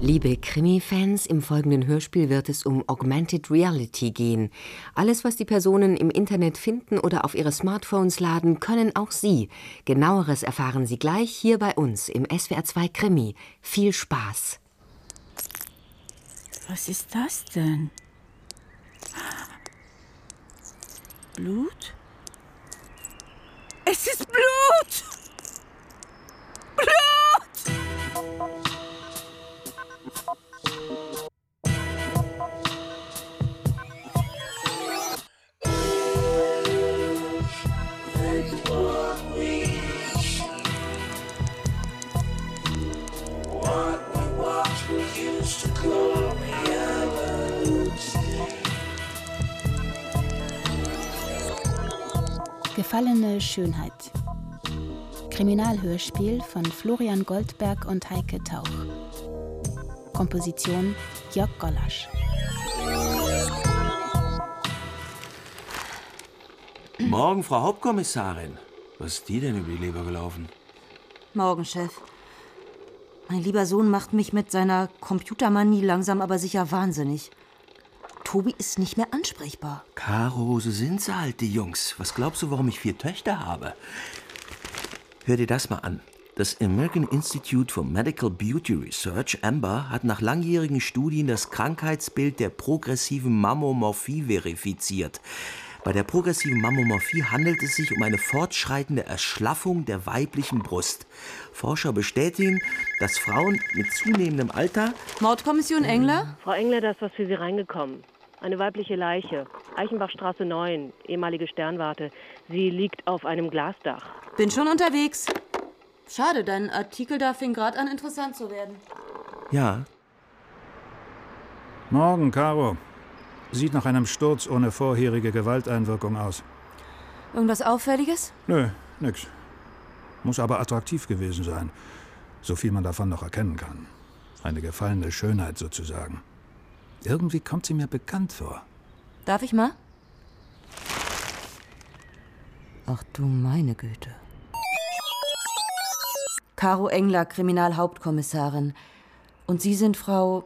Liebe Krimi-Fans, im folgenden Hörspiel wird es um Augmented Reality gehen. Alles, was die Personen im Internet finden oder auf ihre Smartphones laden, können auch Sie. Genaueres erfahren Sie gleich hier bei uns im SWR 2 Krimi. Viel Spaß! Was ist das denn? Blut? Es ist Blut! Blut! Gefallene Schönheit. Kriminalhörspiel von Florian Goldberg und Heike Tauch. Komposition Jörg Gollasch. Morgen, Frau Hauptkommissarin. Was ist die denn über die Leber gelaufen? Morgen, Chef. Mein lieber Sohn macht mich mit seiner Computermanie langsam aber sicher wahnsinnig. Tobi ist nicht mehr ansprechbar. Caro, so sind sie halt, die Jungs. Was glaubst du, warum ich 4 Töchter habe? Hör dir das mal an. Das American Institute for Medical Beauty Research, AMBER, hat nach langjährigen Studien das Krankheitsbild der progressiven Mammomorphie verifiziert. Bei der progressiven Mammomorphie handelt es sich um eine fortschreitende Erschlaffung der weiblichen Brust. Forscher bestätigen, dass Frauen mit zunehmendem Alter... Mordkommission Engler? Frau Engler, da ist was für Sie reingekommen. Eine weibliche Leiche. Eichenbachstraße 9, ehemalige Sternwarte. Sie liegt auf einem Glasdach. Bin schon unterwegs. Schade, dein Artikel da fing gerade an, interessant zu werden. Ja. Morgen, Caro. Sieht nach einem Sturz ohne vorherige Gewalteinwirkung aus. Irgendwas Auffälliges? Nö, nix. Muss aber attraktiv gewesen sein. So viel man davon noch erkennen kann. Eine gefallene Schönheit sozusagen. Irgendwie kommt sie mir bekannt vor. Darf ich mal? Ach du meine Güte. Caro Engler, Kriminalhauptkommissarin. Und Sie sind Frau...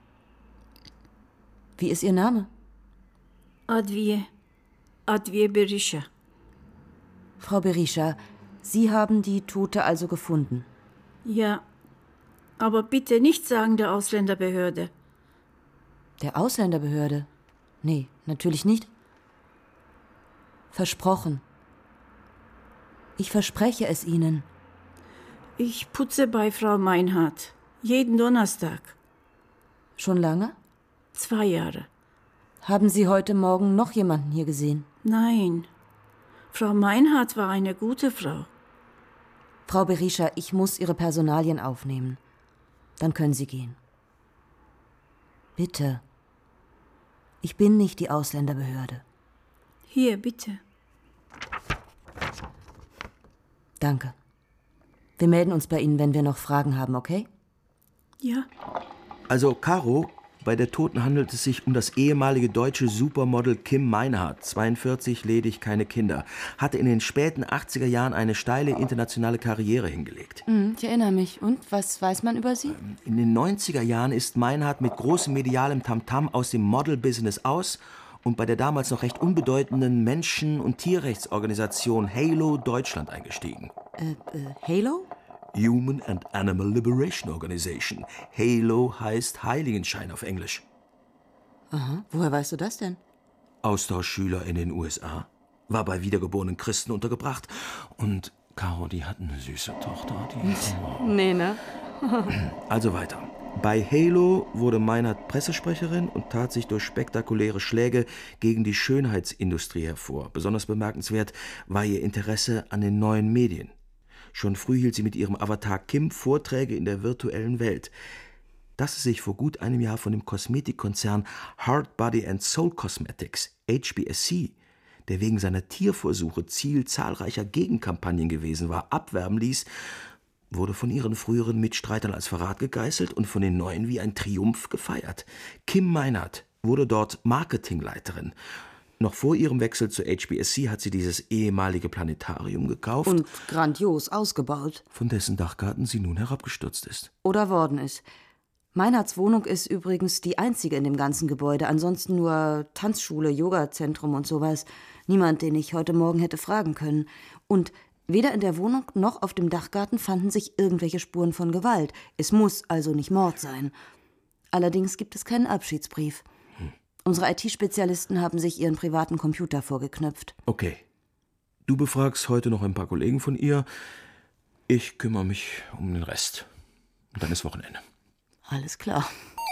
Wie ist Ihr Name? Adviye Berisha. Frau Berisha, Sie haben die Tote also gefunden? Ja, aber bitte nicht sagen der Ausländerbehörde. Der Ausländerbehörde? Nee, natürlich nicht. Versprochen. Ich verspreche es Ihnen. Ich putze bei Frau Meinhardt. Jeden Donnerstag. Schon lange? 2 Jahre. Haben Sie heute Morgen noch jemanden hier gesehen? Nein. Frau Meinhardt war eine gute Frau. Frau Berisha, ich muss Ihre Personalien aufnehmen. Dann können Sie gehen. Bitte. Ich bin nicht die Ausländerbehörde. Hier, bitte. Danke. Wir melden uns bei Ihnen, wenn wir noch Fragen haben, okay? Ja. Also, Caro, bei der Toten handelt es sich um das ehemalige deutsche Supermodel Kim Meinhardt, 42, ledig, keine Kinder. Hatte in den späten 80er Jahren eine steile internationale Karriere hingelegt. Ich erinnere mich. Und, was weiß man über sie? In den 90er Jahren ist Meinhardt mit großem medialem Tamtam aus dem Model-Business aus und bei der damals noch recht unbedeutenden Menschen- und Tierrechtsorganisation Halo Deutschland eingestiegen. Halo? Human and Animal Liberation Organization. Halo heißt Heiligenschein auf Englisch. Aha, woher weißt du das denn? Austauschschüler in den USA. War bei wiedergeborenen Christen untergebracht. Und Caro, die hat eine süße Tochter. Nee, ne? Also weiter. Bei Halo wurde Meinhardt Pressesprecherin und tat sich durch spektakuläre Schläge gegen die Schönheitsindustrie hervor. Besonders bemerkenswert war ihr Interesse an den neuen Medien. Schon früh hielt sie mit ihrem Avatar Kim Vorträge in der virtuellen Welt. Dass sie sich vor gut einem Jahr von dem Kosmetikkonzern Heart, Body and Soul Cosmetics, HBSC, der wegen seiner Tierversuche Ziel zahlreicher Gegenkampagnen gewesen war, abwerben ließ, wurde von ihren früheren Mitstreitern als Verrat gegeißelt und von den neuen wie ein Triumph gefeiert. Kim Meinhardt wurde dort Marketingleiterin. Noch vor ihrem Wechsel zur HBSC hat sie dieses ehemalige Planetarium gekauft. Und grandios ausgebaut. Von dessen Dachgarten sie nun herabgestürzt ist. Oder worden ist. Meinhards Wohnung ist übrigens die einzige in dem ganzen Gebäude. Ansonsten nur Tanzschule, Yoga-Zentrum und sowas. Niemand, den ich heute Morgen hätte fragen können. Und weder in der Wohnung noch auf dem Dachgarten fanden sich irgendwelche Spuren von Gewalt. Es muss also nicht Mord sein. Allerdings gibt es keinen Abschiedsbrief. Unsere IT-Spezialisten haben sich ihren privaten Computer vorgeknöpft. Okay. Du befragst heute noch ein paar Kollegen von ihr. Ich kümmere mich um den Rest. Und dann ist Wochenende. Alles klar.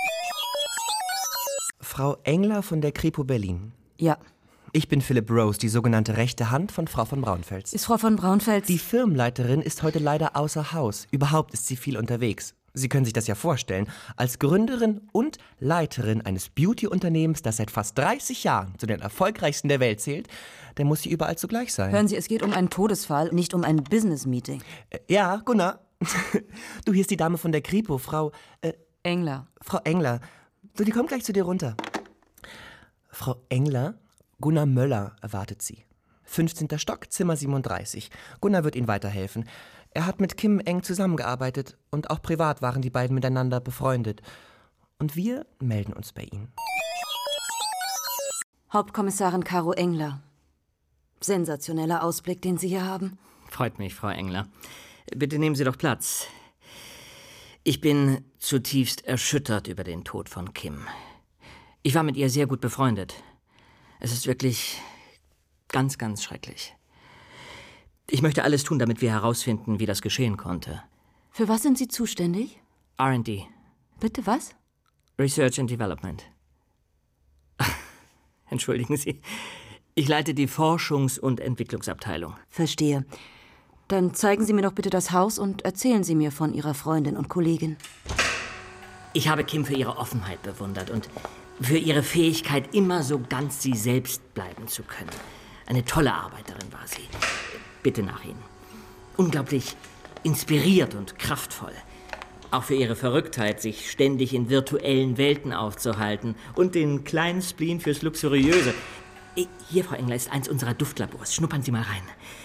Frau Engler von der Kripo Berlin. Ja. Ich bin Philipp Rose, die sogenannte rechte Hand von Frau von Braunfels. Ist Frau von Braunfels... Die Firmenleiterin ist heute leider außer Haus. Überhaupt ist sie viel unterwegs. Sie können sich das ja vorstellen. Als Gründerin und Leiterin eines Beauty-Unternehmens, das seit fast 30 Jahren zu den erfolgreichsten der Welt zählt, dann muss sie überall zugleich sein. Hören Sie, es geht um einen Todesfall, nicht um ein Business-Meeting. Ja, Gunnar. Du, hier ist die Dame von der Kripo, Frau... Engler. Frau Engler. So, die kommt gleich zu dir runter. Frau Engler, Gunnar Möller erwartet Sie. 15. Stock, Zimmer 37. Gunnar wird Ihnen weiterhelfen. Er hat mit Kim eng zusammengearbeitet und auch privat waren die beiden miteinander befreundet. Und wir melden uns bei Ihnen. Hauptkommissarin Caro Engler. Sensationeller Ausblick, den Sie hier haben. Freut mich, Frau Engler. Bitte nehmen Sie doch Platz. Ich bin zutiefst erschüttert über den Tod von Kim. Ich war mit ihr sehr gut befreundet. Es ist wirklich ganz, ganz schrecklich. Ich möchte alles tun, damit wir herausfinden, wie das geschehen konnte. Für was sind Sie zuständig? R&D. Bitte was? Research and Development. Entschuldigen Sie. Ich leite die Forschungs- und Entwicklungsabteilung. Verstehe. Dann zeigen Sie mir doch bitte das Haus und erzählen Sie mir von Ihrer Freundin und Kollegin. Ich habe Kim für ihre Offenheit bewundert und für ihre Fähigkeit, immer so ganz sie selbst bleiben zu können. Eine tolle Arbeiterin war sie. Bitte nach Ihnen. Unglaublich inspiriert und kraftvoll. Auch für ihre Verrücktheit, sich ständig in virtuellen Welten aufzuhalten und den kleinen Spleen fürs Luxuriöse. Hier, Frau Engler, ist eins unserer Duftlabors. Schnuppern Sie mal rein.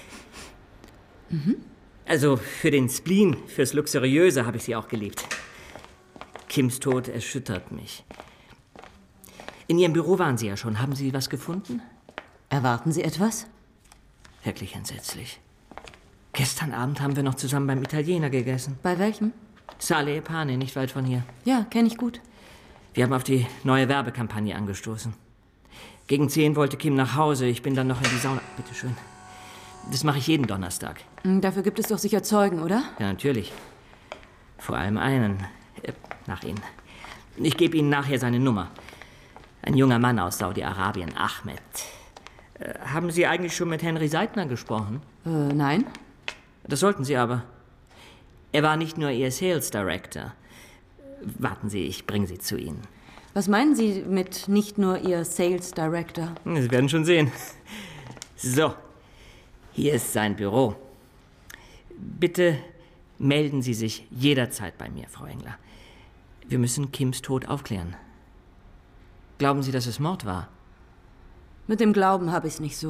Also für den Spleen, fürs Luxuriöse habe ich sie auch geliebt. Kims Tod erschüttert mich. In Ihrem Büro waren Sie ja schon. Haben Sie was gefunden? Erwarten Sie etwas? Wirklich entsetzlich. Gestern Abend haben wir noch zusammen beim Italiener gegessen. Bei welchem? Sale e Pane, nicht weit von hier. Ja, kenne ich gut. Wir haben auf die neue Werbekampagne angestoßen. Gegen 10 wollte Kim nach Hause. Ich bin dann noch in die Sauna. Bitte schön. Das mache ich jeden Donnerstag. Dafür gibt es doch sicher Zeugen, oder? Ja, natürlich. Vor allem einen. Nach Ihnen. Ich gebe Ihnen nachher seine Nummer. Ein junger Mann aus Saudi-Arabien, Ahmed. Haben Sie eigentlich schon mit Henry Seidner gesprochen? Nein. Das sollten Sie aber. Er war nicht nur Ihr Sales Director. Warten Sie, ich bringe Sie zu Ihnen. Was meinen Sie mit nicht nur Ihr Sales Director? Sie werden schon sehen. So, hier ist sein Büro. Bitte melden Sie sich jederzeit bei mir, Frau Engler. Wir müssen Kims Tod aufklären. Glauben Sie, dass es Mord war? Mit dem Glauben habe ich es nicht so.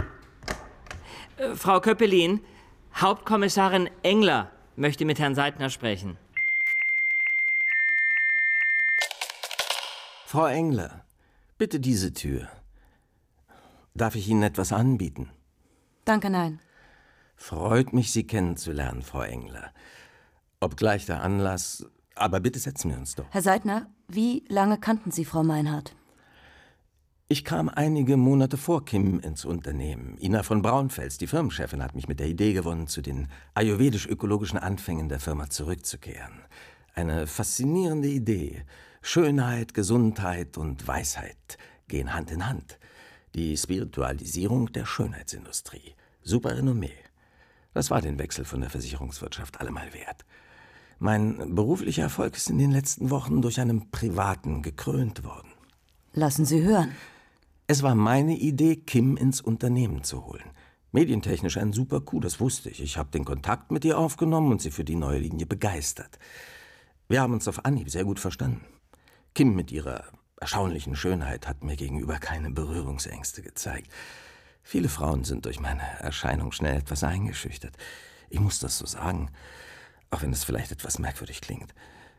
Frau Köppelin, Hauptkommissarin Engler möchte mit Herrn Seidner sprechen. Frau Engler, bitte diese Tür. Darf ich Ihnen etwas anbieten? Danke, nein. Freut mich, Sie kennenzulernen, Frau Engler. Obgleich der Anlass... Aber bitte setzen wir uns doch. Herr Seidner, wie lange kannten Sie Frau Meinhardt? Ich kam einige Monate vor Kim ins Unternehmen. Ina von Braunfels, die Firmenchefin, hat mich mit der Idee gewonnen, zu den ayurvedisch-ökologischen Anfängen der Firma zurückzukehren. Eine faszinierende Idee. Schönheit, Gesundheit und Weisheit gehen Hand in Hand. Die Spiritualisierung der Schönheitsindustrie. Super Renommee. Das war den Wechsel von der Versicherungswirtschaft allemal wert. Mein beruflicher Erfolg ist in den letzten Wochen durch einen privaten gekrönt worden. Lassen Sie hören. Es war meine Idee, Kim ins Unternehmen zu holen. Medientechnisch ein super Coup, das wusste ich. Ich habe den Kontakt mit ihr aufgenommen und sie für die neue Linie begeistert. Wir haben uns auf Anhieb sehr gut verstanden. Kim mit ihrer erstaunlichen Schönheit hat mir gegenüber keine Berührungsängste gezeigt. Viele Frauen sind durch meine Erscheinung schnell etwas eingeschüchtert. Ich muss das so sagen, auch wenn es vielleicht etwas merkwürdig klingt.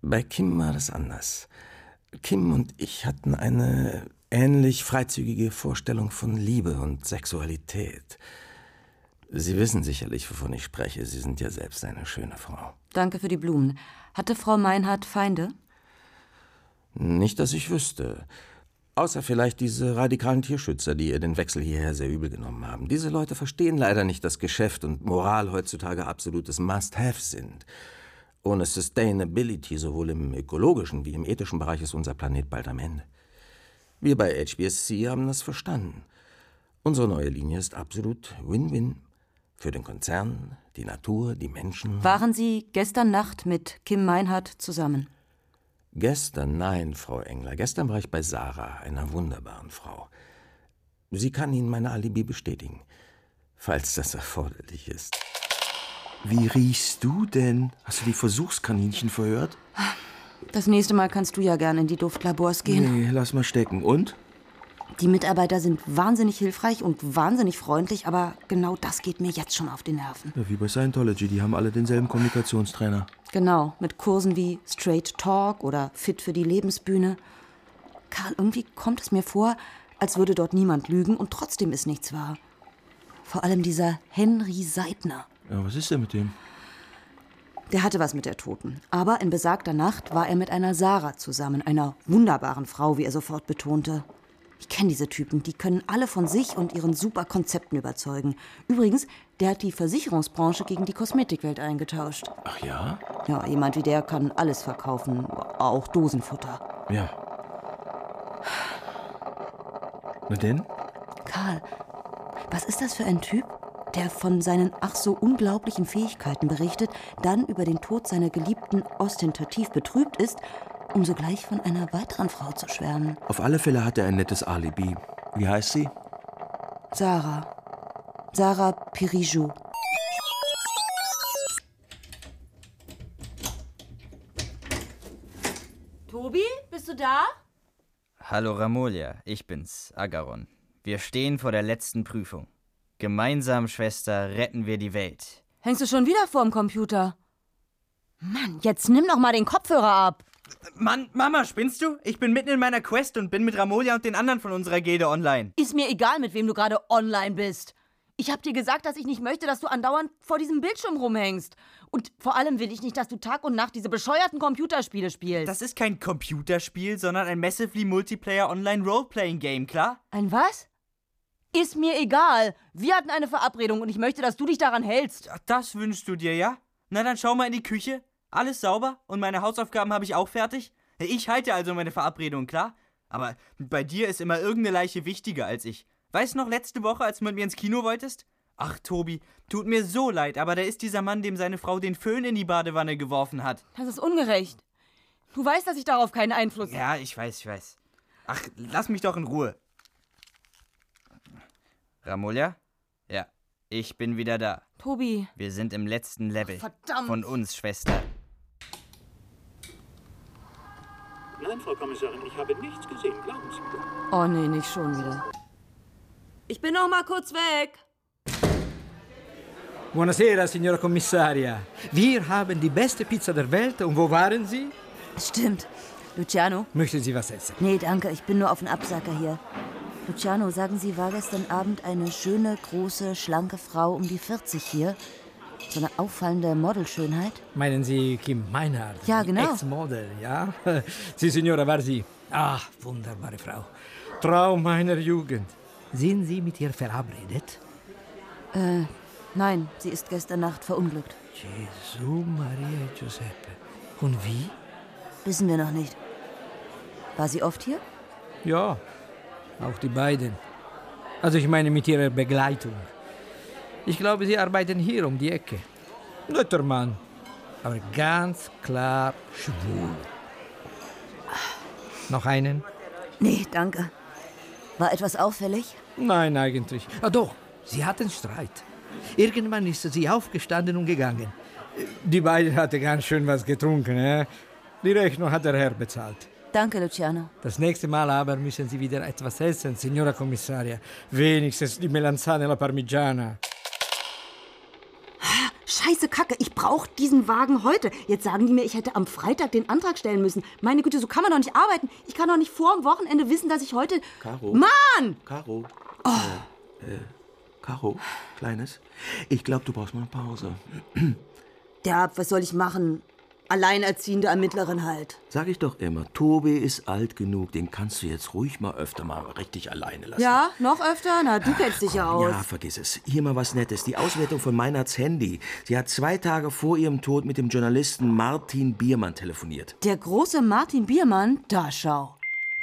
Bei Kim war das anders. Kim und ich hatten eine ähnlich freizügige Vorstellung von Liebe und Sexualität. Sie wissen sicherlich, wovon ich spreche. Sie sind ja selbst eine schöne Frau. Danke für die Blumen. Hatte Frau Meinhardt Feinde? Nicht, dass ich wüsste. Außer vielleicht diese radikalen Tierschützer, die ihr den Wechsel hierher sehr übel genommen haben. Diese Leute verstehen leider nicht, dass Geschäft und Moral heutzutage absolutes Must-Have sind. Ohne Sustainability, sowohl im ökologischen wie im ethischen Bereich, ist unser Planet bald am Ende. Wir bei HBSC haben das verstanden. Unsere neue Linie ist absolut Win-Win. Für den Konzern, die Natur, die Menschen. Waren Sie gestern Nacht mit Kim Meinhardt zusammen? Gestern? Nein, Frau Engler. Gestern war ich bei Sarah, einer wunderbaren Frau. Sie kann Ihnen meine Alibi bestätigen, falls das erforderlich ist. Wie riechst du denn? Hast du die Versuchskaninchen verhört? Das nächste Mal kannst du ja gerne in die Duftlabors gehen. Nee, lass mal stecken. Und? Die Mitarbeiter sind wahnsinnig hilfreich und wahnsinnig freundlich, aber genau das geht mir jetzt schon auf die Nerven. Ja, wie bei Scientology, die haben alle denselben Kommunikationstrainer. Genau, mit Kursen wie Straight Talk oder Fit für die Lebensbühne. Karl, irgendwie kommt es mir vor, als würde dort niemand lügen und trotzdem ist nichts wahr. Vor allem dieser Henry Seidner. Ja, was ist denn mit dem? Der hatte was mit der Toten. Aber in besagter Nacht war er mit einer Sarah zusammen, einer wunderbaren Frau, wie er sofort betonte. Ich kenne diese Typen, die können alle von sich und ihren super Konzepten überzeugen. Übrigens, der hat die Versicherungsbranche gegen die Kosmetikwelt eingetauscht. Ach ja? Ja, jemand wie der kann alles verkaufen, auch Dosenfutter. Ja. Na denn? Karl, was ist das für ein Typ, der von seinen ach so unglaublichen Fähigkeiten berichtet, dann über den Tod seiner Geliebten ostentativ betrübt ist, um sogleich von einer weiteren Frau zu schwärmen? Auf alle Fälle hat er ein nettes Alibi. Wie heißt sie? Sarah. Sarah Pirijou. Tobi, bist du da? Hallo Ramolia, ich bin's, Agaron. Wir stehen vor der letzten Prüfung. Gemeinsam, Schwester, retten wir die Welt. Hängst du schon wieder vorm Computer? Mann, jetzt nimm doch mal den Kopfhörer ab. Mann, Mama, spinnst du? Ich bin mitten in meiner Quest und bin mit Ramolia und den anderen von unserer Gilde online. Ist mir egal, mit wem du gerade online bist. Ich hab dir gesagt, dass ich nicht möchte, dass du andauernd vor diesem Bildschirm rumhängst. Und vor allem will ich nicht, dass du Tag und Nacht diese bescheuerten Computerspiele spielst. Das ist kein Computerspiel, sondern ein Massively Multiplayer Online Roleplaying Game, klar? Ein was? Ist mir egal. Wir hatten eine Verabredung und ich möchte, dass du dich daran hältst. Das wünschst du dir, ja? Na dann schau mal in die Küche. Alles sauber und meine Hausaufgaben habe ich auch fertig. Ich halte also meine Verabredung, klar? Aber bei dir ist immer irgendeine Leiche wichtiger als ich. Weißt du noch, letzte Woche, als du mit mir ins Kino wolltest? Ach, Tobi, tut mir so leid, aber da ist dieser Mann, dem seine Frau den Föhn in die Badewanne geworfen hat. Das ist ungerecht. Du weißt, dass ich darauf keinen Einfluss habe. Ja, ich weiß. Ach, lass mich doch in Ruhe. Ramolia? Ja, ich bin wieder da. Tobi. Wir sind im letzten Level. Verdammt. Von uns, Schwester. Nein, Frau Kommissarin, ich habe nichts gesehen, glauben Sie mir. Oh nee, nicht schon wieder. Ich bin noch mal kurz weg. Buonasera, signora Commissaria. Wir haben die beste Pizza der Welt. Und wo waren Sie? Stimmt. Luciano? Möchten Sie was essen? Nee, danke, ich bin nur auf den Absacker hier. Luciano, sagen Sie, war gestern Abend eine schöne, große, schlanke Frau um die 40 hier? So eine auffallende Modelschönheit? Meinen Sie Kim Meinhardt? Ja, genau. Ex-Model, ja? Sie, Signora, war sie. Ach, wunderbare Frau. Traum meiner Jugend. Sind Sie mit ihr verabredet? Nein, sie ist gestern Nacht verunglückt. Gesù Maria Giuseppe. Und wie? Wissen wir noch nicht. War sie oft hier? Ja, auch die beiden. Also ich meine mit ihrer Begleitung. Ich glaube, sie arbeiten hier um die Ecke. Netter Mann, aber ganz klar schwul. Noch einen? Nee, danke. War etwas auffällig? Nein, eigentlich. Ah, doch, sie hatten Streit. Irgendwann ist sie aufgestanden und gegangen. Die beiden hatten ganz schön was getrunken. Die Rechnung hat der Herr bezahlt. Danke, Luciano. Das nächste Mal aber müssen Sie wieder etwas essen, Signora Commissaria. Wenigstens die Melanzane alla Parmigiana. Scheiße Kacke, ich brauche diesen Wagen heute. Jetzt sagen die mir, ich hätte am Freitag den Antrag stellen müssen. Meine Güte, so kann man doch nicht arbeiten. Ich kann doch nicht vor dem Wochenende wissen, dass ich heute... Caro? Mann! Caro? Oh. Caro, Kleines, ich glaube, du brauchst mal eine Pause. Ja, was soll ich machen? Alleinerziehende Ermittlerin halt. Sag ich doch immer, Tobi ist alt genug, den kannst du jetzt ruhig mal öfter mal richtig alleine lassen. Ja, noch öfter? Na, du kennst dich ja aus. Ja, vergiss es. Hier mal was Nettes. Die Auswertung von Meinerts Handy. Sie hat 2 Tage vor ihrem Tod mit dem Journalisten Martin Biermann telefoniert. Der große Martin Biermann? Da schau.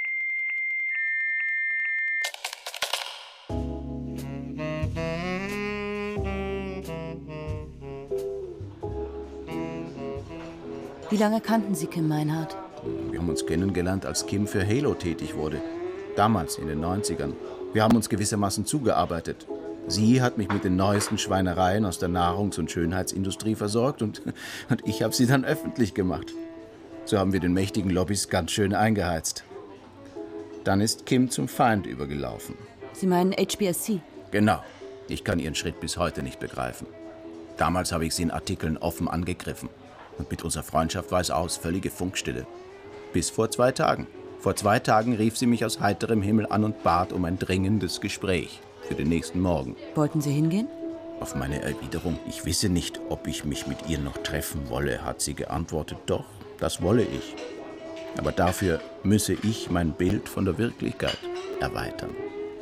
Wie lange kannten Sie Kim Meinhardt? Wir haben uns kennengelernt, als Kim für Halo tätig wurde. Damals, in den 90ern. Wir haben uns gewissermaßen zugearbeitet. Sie hat mich mit den neuesten Schweinereien aus der Nahrungs- und Schönheitsindustrie versorgt und ich habe sie dann öffentlich gemacht. So haben wir den mächtigen Lobbys ganz schön eingeheizt. Dann ist Kim zum Feind übergelaufen. Sie meinen HBSC? Genau. Ich kann ihren Schritt bis heute nicht begreifen. Damals habe ich sie in Artikeln offen angegriffen. Und mit unserer Freundschaft war es aus, völlige Funkstille. Bis vor 2 Tagen. Vor 2 Tagen rief sie mich aus heiterem Himmel an und bat um ein dringendes Gespräch für den nächsten Morgen. Wollten Sie hingehen? Auf meine Erwiderung, ich wisse nicht, ob ich mich mit ihr noch treffen wolle, hat sie geantwortet, doch, das wolle ich. Aber dafür müsse ich mein Bild von der Wirklichkeit erweitern.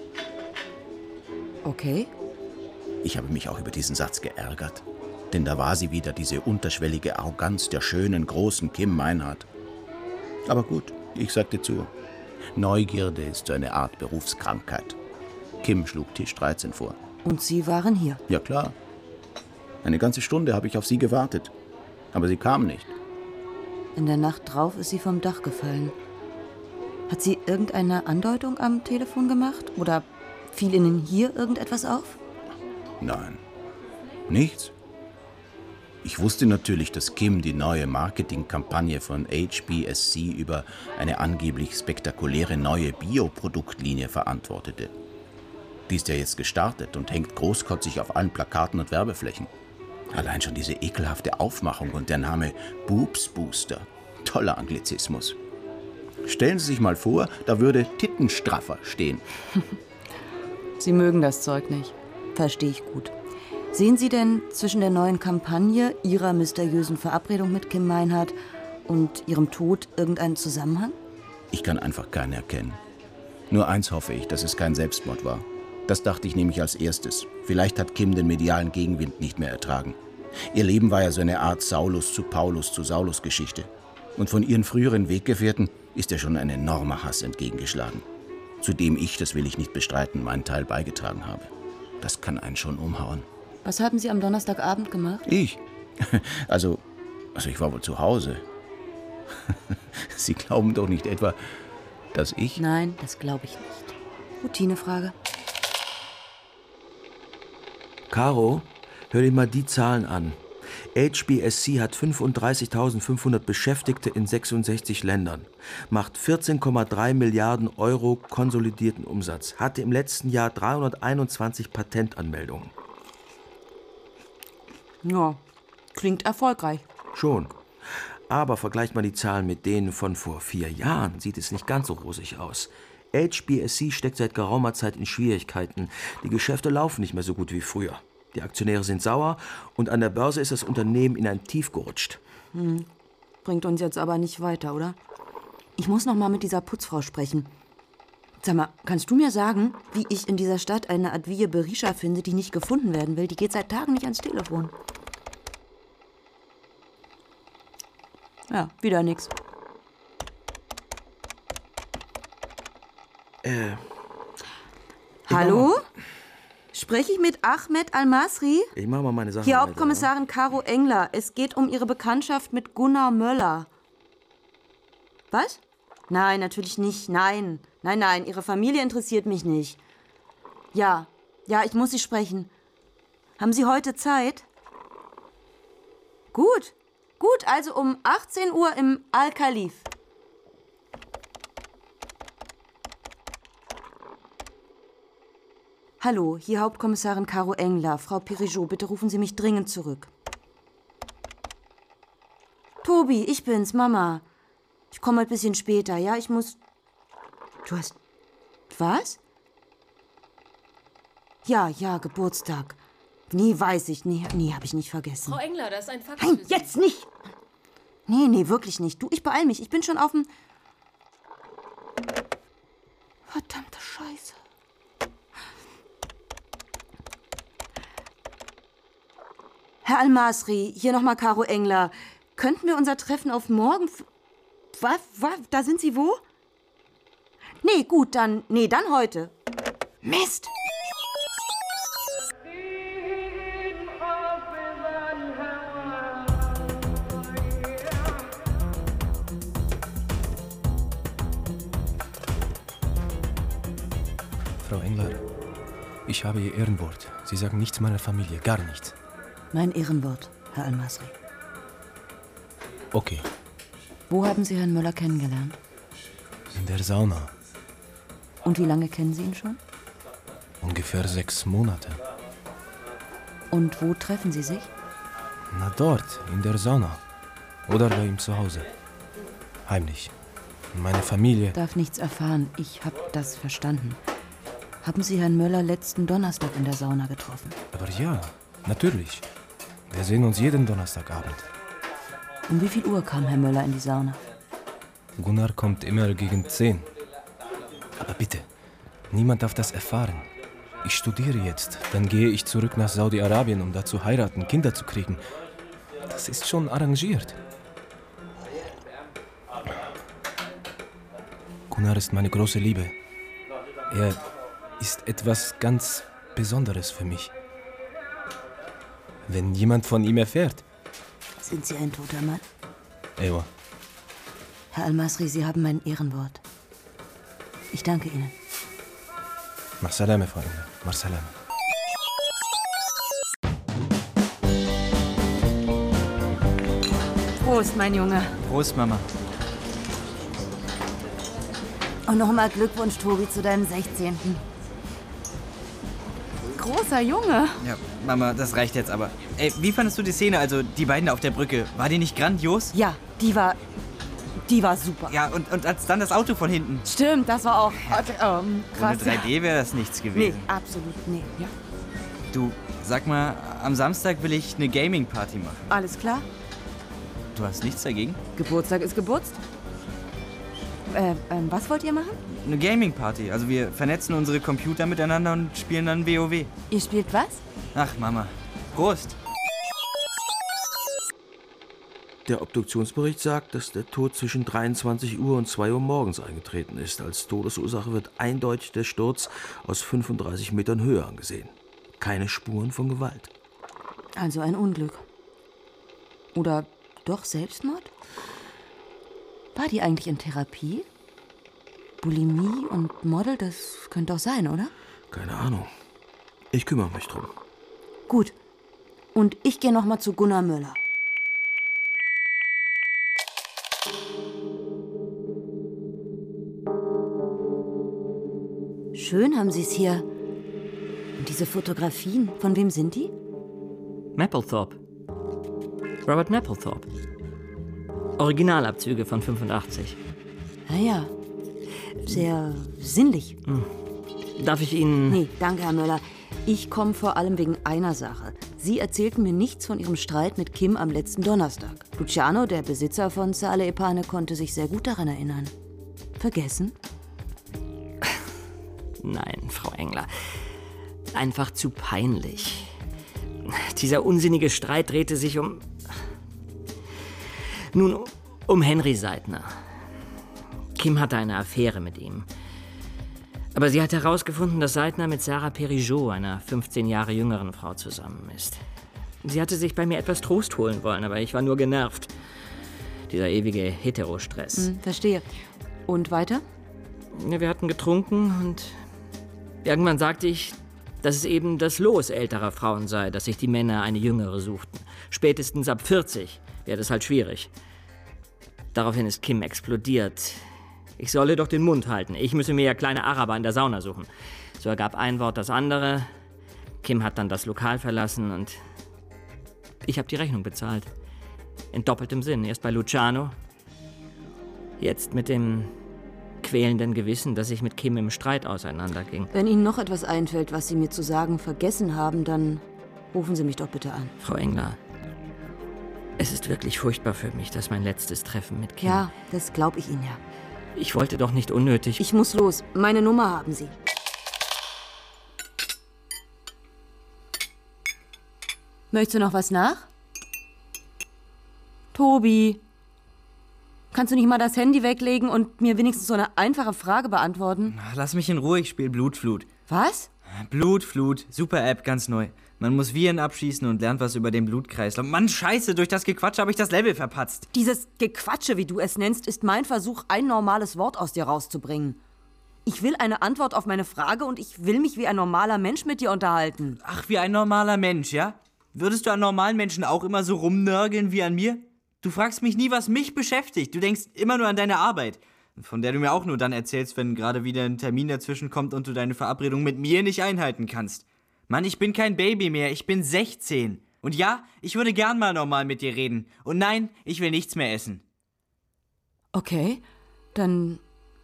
Okay. Ich habe mich auch über diesen Satz geärgert. Denn da war sie wieder, diese unterschwellige Arroganz der schönen, großen Kim Meinhardt. Aber gut, ich sagte zu. Neugierde ist so eine Art Berufskrankheit. Kim schlug Tisch 13 vor. Und Sie waren hier? Ja, klar. Eine ganze Stunde habe ich auf sie gewartet. Aber sie kam nicht. In der Nacht drauf ist sie vom Dach gefallen. Hat sie irgendeine Andeutung am Telefon gemacht? Oder fiel Ihnen hier irgendetwas auf? Nein, nichts. Ich wusste natürlich, dass Kim die neue Marketingkampagne von HBSC über eine angeblich spektakuläre neue Bioproduktlinie verantwortete. Die ist ja jetzt gestartet und hängt großkotzig auf allen Plakaten und Werbeflächen. Allein schon diese ekelhafte Aufmachung und der Name Boobs Booster. Toller Anglizismus. Stellen Sie sich mal vor, da würde Tittenstraffer stehen. Sie mögen das Zeug nicht. Verstehe ich gut. Sehen Sie denn zwischen der neuen Kampagne, Ihrer mysteriösen Verabredung mit Kim Meinhardt und Ihrem Tod irgendeinen Zusammenhang? Ich kann einfach keinen erkennen. Nur eins hoffe ich, dass es kein Selbstmord war. Das dachte ich nämlich als erstes. Vielleicht hat Kim den medialen Gegenwind nicht mehr ertragen. Ihr Leben war ja so eine Art Saulus zu Paulus zu Saulus Geschichte. Und von ihren früheren Weggefährten ist ja schon ein enormer Hass entgegengeschlagen. Zu dem ich, das will ich nicht bestreiten, meinen Teil beigetragen habe. Das kann einen schon umhauen. Was haben Sie am Donnerstagabend gemacht? Ich? Also ich war wohl zu Hause. Sie glauben doch nicht etwa, dass ich... Nein, das glaube ich nicht. Routinefrage. Caro, hör dir mal die Zahlen an. HBSC hat 35.500 Beschäftigte in 66 Ländern, macht 14,3 Milliarden Euro konsolidierten Umsatz, hatte im letzten Jahr 321 Patentanmeldungen. Ja, klingt erfolgreich. Schon. Aber vergleicht mal die Zahlen mit denen von vor 4 Jahren, sieht es nicht ganz so rosig aus. HBSC steckt seit geraumer Zeit in Schwierigkeiten. Die Geschäfte laufen nicht mehr so gut wie früher. Die Aktionäre sind sauer und an der Börse ist das Unternehmen in ein Tief gerutscht. Bringt uns jetzt aber nicht weiter, oder? Ich muss noch mal mit dieser Putzfrau sprechen. Sag mal, kannst du mir sagen, wie ich in dieser Stadt eine Advije Berisha finde, die nicht gefunden werden will? Die geht seit Tagen nicht ans Telefon. Ja, wieder nix. Hallo? Spreche ich mit Ahmed Al-Masri? Ich mach mal meine Sachen. Hier Hauptkommissarin Caro Engler. Es geht um Ihre Bekanntschaft mit Gunnar Möller. Was? Nein, natürlich nicht. Nein. Nein, Ihre Familie interessiert mich nicht. Ja, ich muss Sie sprechen. Haben Sie heute Zeit? Gut, also um 18 Uhr im Al-Khalif. Hallo, hier Hauptkommissarin Caro Engler. Frau Périgeot, bitte rufen Sie mich dringend zurück. Tobi, ich bin's, Mama. Ich komme ein bisschen später, ja? Ich muss... Du hast... Was? Ja, Geburtstag. Nee, weiß ich. Nee, hab ich nicht vergessen. Frau Engler, da ist ein Fax. Nein, jetzt nicht! Nee, wirklich nicht. Du, ich beeil mich. Ich bin schon auf dem... Verdammte Scheiße. Herr Al-Masri, hier nochmal Caro Engler. Könnten wir unser Treffen auf morgen... Was? Da sind Sie wo? Nee, gut, dann heute. Mist! Frau Engler, ich habe Ihr Ehrenwort. Sie sagen nichts meiner Familie, gar nichts. Mein Ehrenwort, Herr Al-Masri. Okay. Wo haben Sie Herrn Möller kennengelernt? In der Sauna. Und wie lange kennen Sie ihn schon? Ungefähr 6 Monate. Und wo treffen Sie sich? Na dort, in der Sauna. Oder bei ihm zu Hause. Heimlich. Meine Familie... Darf nichts erfahren. Ich hab das verstanden. Haben Sie Herrn Möller letzten Donnerstag in der Sauna getroffen? Aber ja, natürlich. Wir sehen uns jeden Donnerstagabend. Um wie viel Uhr kam Herr Möller in die Sauna? Gunnar kommt immer gegen 10. Aber bitte, niemand darf das erfahren. Ich studiere jetzt, dann gehe ich zurück nach Saudi-Arabien, um da zu heiraten, Kinder zu kriegen. Das ist schon arrangiert. Gunnar ist meine große Liebe. Er ist etwas ganz Besonderes für mich. Wenn jemand von ihm erfährt... Sind Sie ein toter Mann? Ewa. Herr Al-Masri, Sie haben mein Ehrenwort. Ich danke Ihnen. Marsalame, Frau Engler. Marsalame. Prost, mein Junge. Prost, Mama. Und nochmal Glückwunsch, Tobi, zu deinem 16. Großer Junge. Ja, Mama, das reicht jetzt aber. Ey, wie fandest du die Szene, also die beiden auf der Brücke? War die nicht grandios? Ja, die war super. Ja, und als dann das Auto von hinten. Stimmt, das war auch krass. Ohne 3D wäre das nichts gewesen. Nee, absolut nee. Ja. Du, sag mal, am Samstag will ich eine Gaming-Party machen. Alles klar? Du hast nichts dagegen? Geburtstag ist Geburtstag. Was wollt ihr machen? Eine Gaming-Party. Also wir vernetzen unsere Computer miteinander und spielen dann WoW. Ihr spielt was? Ach, Mama. Prost. Der Obduktionsbericht sagt, dass der Tod zwischen 23 Uhr und 2 Uhr morgens eingetreten ist. Als Todesursache wird eindeutig der Sturz aus 35 Metern Höhe angesehen. Keine Spuren von Gewalt. Also ein Unglück. Oder doch Selbstmord? War die eigentlich in Therapie? Bulimie und Model, das könnte doch sein, oder? Keine Ahnung. Ich kümmere mich drum. Gut. Und ich gehe noch mal zu Gunnar Möller. Schön haben Sie es hier. Und diese Fotografien, von wem sind die? Mapplethorpe. Robert Mapplethorpe. Originalabzüge von 85. Ja. Sehr sinnlich. Darf ich Ihnen... Nee, danke, Herr Möller. Ich komme vor allem wegen einer Sache. Sie erzählten mir nichts von Ihrem Streit mit Kim am letzten Donnerstag. Luciano, der Besitzer von Sale Epane, konnte sich sehr gut daran erinnern. Vergessen? Nein, Frau Engler. Einfach zu peinlich. Dieser unsinnige Streit drehte sich um Henry Seidner. Kim hatte eine Affäre mit ihm. Aber sie hat herausgefunden, dass Seidner mit Sarah Perigot, einer 15 Jahre jüngeren Frau, zusammen ist. Sie hatte sich bei mir etwas Trost holen wollen, aber ich war nur genervt. Dieser ewige Heterostress. Verstehe. Und weiter? Ja, wir hatten getrunken und irgendwann sagte ich, dass es eben das Los älterer Frauen sei, dass sich die Männer eine jüngere suchten. Spätestens ab 40 wäre das halt schwierig. Daraufhin ist Kim explodiert. Ich solle doch den Mund halten. Ich müsse mir ja kleine Araber in der Sauna suchen. So ergab ein Wort das andere. Kim hat dann das Lokal verlassen und ich habe die Rechnung bezahlt. In doppeltem Sinn. Erst bei Luciano, jetzt mit dem quälenden Gewissen, dass ich mit Kim im Streit auseinanderging. Wenn Ihnen noch etwas einfällt, was Sie mir zu sagen vergessen haben, dann rufen Sie mich doch bitte an. Frau Engler, es ist wirklich furchtbar für mich, dass mein letztes Treffen mit Kim... Ja, das glaube ich Ihnen ja. Ich wollte doch nicht unnötig... Ich muss los. Meine Nummer haben Sie. Möchtest du noch was nach? Tobi, kannst du nicht mal das Handy weglegen und mir wenigstens so eine einfache Frage beantworten? Lass mich in Ruhe, ich spiele Blutflut. Was? Blutflut, super App, ganz neu. Man muss Viren abschießen und lernt was über den Blutkreislauf. Mann, scheiße, durch das Gequatsche habe ich das Level verpatzt. Dieses Gequatsche, wie du es nennst, ist mein Versuch, ein normales Wort aus dir rauszubringen. Ich will eine Antwort auf meine Frage und ich will mich wie ein normaler Mensch mit dir unterhalten. Ach, wie ein normaler Mensch, ja? Würdest du an normalen Menschen auch immer so rumnörgeln wie an mir? Du fragst mich nie, was mich beschäftigt. Du denkst immer nur an deine Arbeit. Von der du mir auch nur dann erzählst, wenn gerade wieder ein Termin dazwischen kommt und du deine Verabredung mit mir nicht einhalten kannst. Mann, ich bin kein Baby mehr, ich bin 16. Und ja, ich würde gern mal normal mit dir reden. Und nein, ich will nichts mehr essen. Okay, dann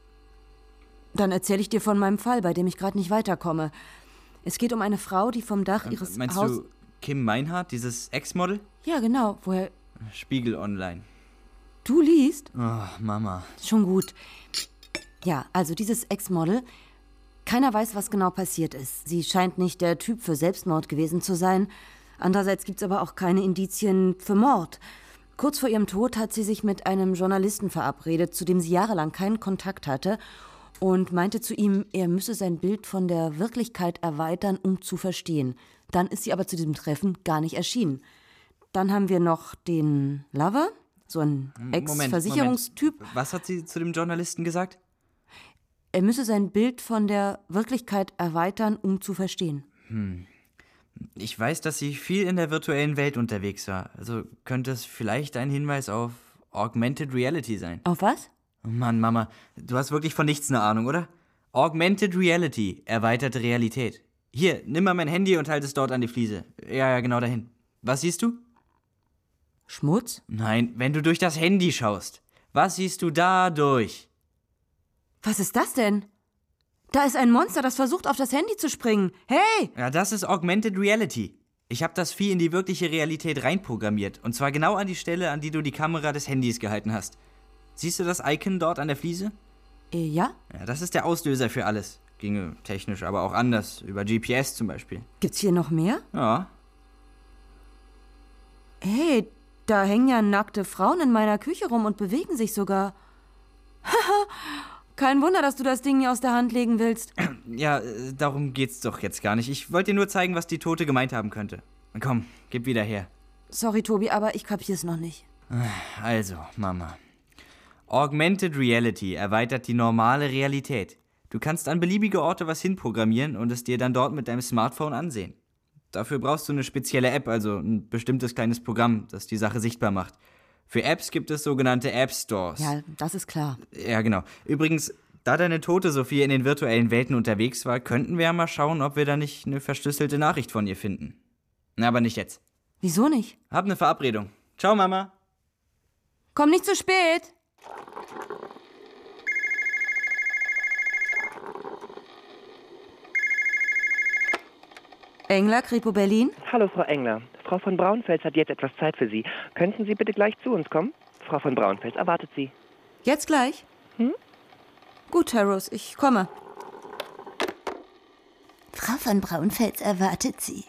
erzähle ich dir von meinem Fall, bei dem ich gerade nicht weiterkomme. Es geht um eine Frau, die vom Dach ihres Meinst Haus... du Kim Meinhardt, dieses Ex-Model? Ja, genau. Woher... Spiegel Online. Du liest? Oh, Mama. Schon gut. Ja, also dieses Ex-Model... Keiner weiß, was genau passiert ist. Sie scheint nicht der Typ für Selbstmord gewesen zu sein. Andererseits gibt's aber auch keine Indizien für Mord. Kurz vor ihrem Tod hat sie sich mit einem Journalisten verabredet, zu dem sie jahrelang keinen Kontakt hatte, und meinte zu ihm, er müsse sein Bild von der Wirklichkeit erweitern, um zu verstehen. Dann ist sie aber zu diesem Treffen gar nicht erschienen. Dann haben wir noch den Lover, so ein Ex-Versicherungstyp. Moment. Was hat sie zu dem Journalisten gesagt? Er müsse sein Bild von der Wirklichkeit erweitern, um zu verstehen. Ich weiß, dass sie viel in der virtuellen Welt unterwegs war. Also könnte es vielleicht ein Hinweis auf Augmented Reality sein. Auf was? Oh Mann, Mama, du hast wirklich von nichts eine Ahnung, oder? Augmented Reality, erweiterte Realität. Hier, nimm mal mein Handy und halt es dort an die Fliese. Ja, genau dahin. Was siehst du? Schmutz? Nein, wenn du durch das Handy schaust. Was siehst du da durch? Was ist das denn? Da ist ein Monster, das versucht, auf das Handy zu springen. Hey! Ja, das ist Augmented Reality. Ich habe das Vieh in die wirkliche Realität reinprogrammiert. Und zwar genau an die Stelle, an die du die Kamera des Handys gehalten hast. Siehst du das Icon dort an der Fliese? Ja. Ja, das ist der Auslöser für alles. Ginge technisch aber auch anders. Über GPS zum Beispiel. Gibt's hier noch mehr? Ja. Hey, da hängen ja nackte Frauen in meiner Küche rum und bewegen sich sogar. Haha. Kein Wunder, dass du das Ding nie aus der Hand legen willst. Ja, darum geht's doch jetzt gar nicht. Ich wollte dir nur zeigen, was die Tote gemeint haben könnte. Komm, gib wieder her. Sorry, Tobi, aber ich kapier's noch nicht. Also, Mama. Augmented Reality erweitert die normale Realität. Du kannst an beliebige Orte was hinprogrammieren und es dir dann dort mit deinem Smartphone ansehen. Dafür brauchst du eine spezielle App, also ein bestimmtes kleines Programm, das die Sache sichtbar macht. Für Apps gibt es sogenannte App Stores. Ja, das ist klar. Ja, genau. Übrigens, da deine Tote so viel in den virtuellen Welten unterwegs war, könnten wir ja mal schauen, ob wir da nicht eine verschlüsselte Nachricht von ihr finden. Aber nicht jetzt. Wieso nicht? Hab eine Verabredung. Ciao, Mama. Komm nicht zu spät. Engler, Kripo Berlin. Hallo, Frau Engler. Frau von Braunfels hat jetzt etwas Zeit für Sie. Könnten Sie bitte gleich zu uns kommen? Frau von Braunfels erwartet Sie. Jetzt gleich? Gut, Harros, ich komme. Frau von Braunfels erwartet Sie.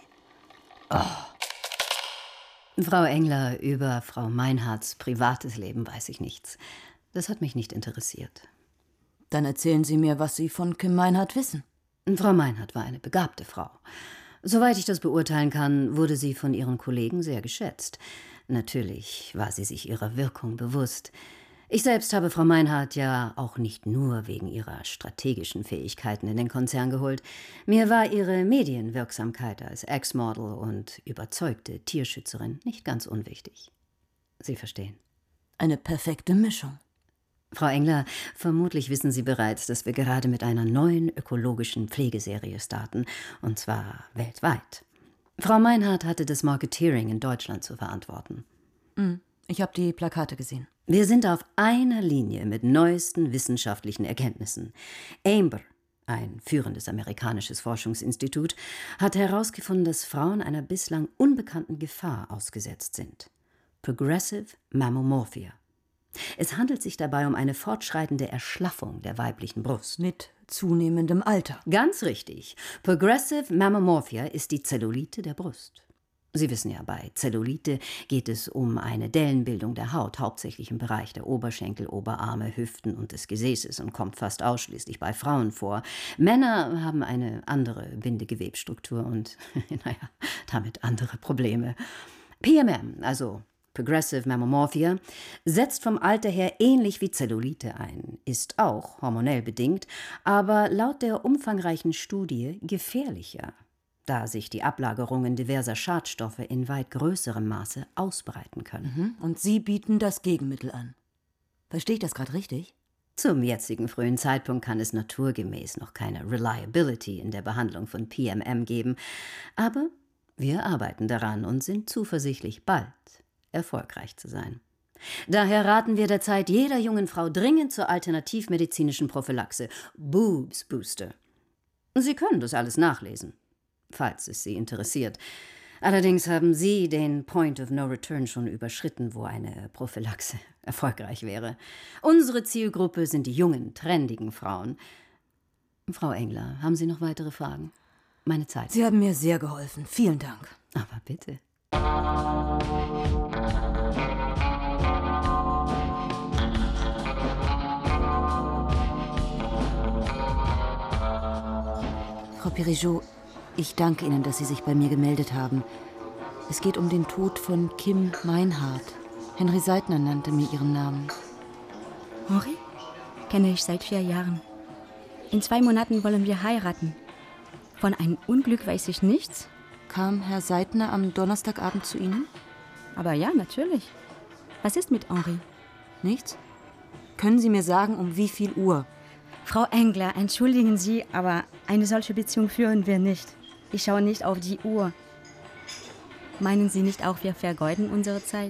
Frau Engler, über Frau Meinhardts privates Leben weiß ich nichts. Das hat mich nicht interessiert. Dann erzählen Sie mir, was Sie von Kim Meinhardt wissen. Frau Meinhardt war eine begabte Frau. Soweit ich das beurteilen kann, wurde sie von ihren Kollegen sehr geschätzt. Natürlich war sie sich ihrer Wirkung bewusst. Ich selbst habe Frau Meinhardt ja auch nicht nur wegen ihrer strategischen Fähigkeiten in den Konzern geholt. Mir war ihre Medienwirksamkeit als Ex-Model und überzeugte Tierschützerin nicht ganz unwichtig. Sie verstehen. Eine perfekte Mischung. Frau Engler, vermutlich wissen Sie bereits, dass wir gerade mit einer neuen ökologischen Pflegeserie starten, und zwar weltweit. Frau Meinhardt hatte das Marketeering in Deutschland zu verantworten. Ich habe die Plakate gesehen. Wir sind auf einer Linie mit neuesten wissenschaftlichen Erkenntnissen. AIMBR, ein führendes amerikanisches Forschungsinstitut, hat herausgefunden, dass Frauen einer bislang unbekannten Gefahr ausgesetzt sind. Progressive Mammomorphia. Es handelt sich dabei um eine fortschreitende Erschlaffung der weiblichen Brust. Mit zunehmendem Alter. Ganz richtig. Progressive Mammomorphia ist die Zellulite der Brust. Sie wissen ja, bei Zellulite geht es um eine Dellenbildung der Haut, hauptsächlich im Bereich der Oberschenkel, Oberarme, Hüften und des Gesäßes und kommt fast ausschließlich bei Frauen vor. Männer haben eine andere Bindegewebsstruktur und, naja, damit andere Probleme. PMM, also Progressive Mammomorphia, setzt vom Alter her ähnlich wie Zellulite ein, ist auch hormonell bedingt, aber laut der umfangreichen Studie gefährlicher, da sich die Ablagerungen diverser Schadstoffe in weit größerem Maße ausbreiten können. Und Sie bieten das Gegenmittel an. Verstehe ich das gerade richtig? Zum jetzigen frühen Zeitpunkt kann es naturgemäß noch keine Reliability in der Behandlung von PMM geben, aber wir arbeiten daran und sind zuversichtlich, bald erfolgreich zu sein. Daher raten wir derzeit jeder jungen Frau dringend zur alternativmedizinischen Prophylaxe, Boobs Booster. Sie können das alles nachlesen, falls es Sie interessiert. Allerdings haben Sie den Point of No Return schon überschritten, wo eine Prophylaxe erfolgreich wäre. Unsere Zielgruppe sind die jungen, trendigen Frauen. Frau Engler, haben Sie noch weitere Fragen? Meine Zeit. Sie haben mir sehr geholfen. Vielen Dank. Aber bitte. Frau Perigeau, ich danke Ihnen, dass Sie sich bei mir gemeldet haben. Es geht um den Tod von Kim Meinhardt. Henry Seidner nannte mir Ihren Namen. Henri kenne ich seit 4 Jahren. In 2 Monaten wollen wir heiraten. Von einem Unglück weiß ich nichts. Kam Herr Seidner am Donnerstagabend zu Ihnen? Aber ja, natürlich. Was ist mit Henri? Nichts? Können Sie mir sagen, um wie viel Uhr? Frau Engler, entschuldigen Sie, aber eine solche Beziehung führen wir nicht. Ich schaue nicht auf die Uhr. Meinen Sie nicht auch, wir vergeuden unsere Zeit?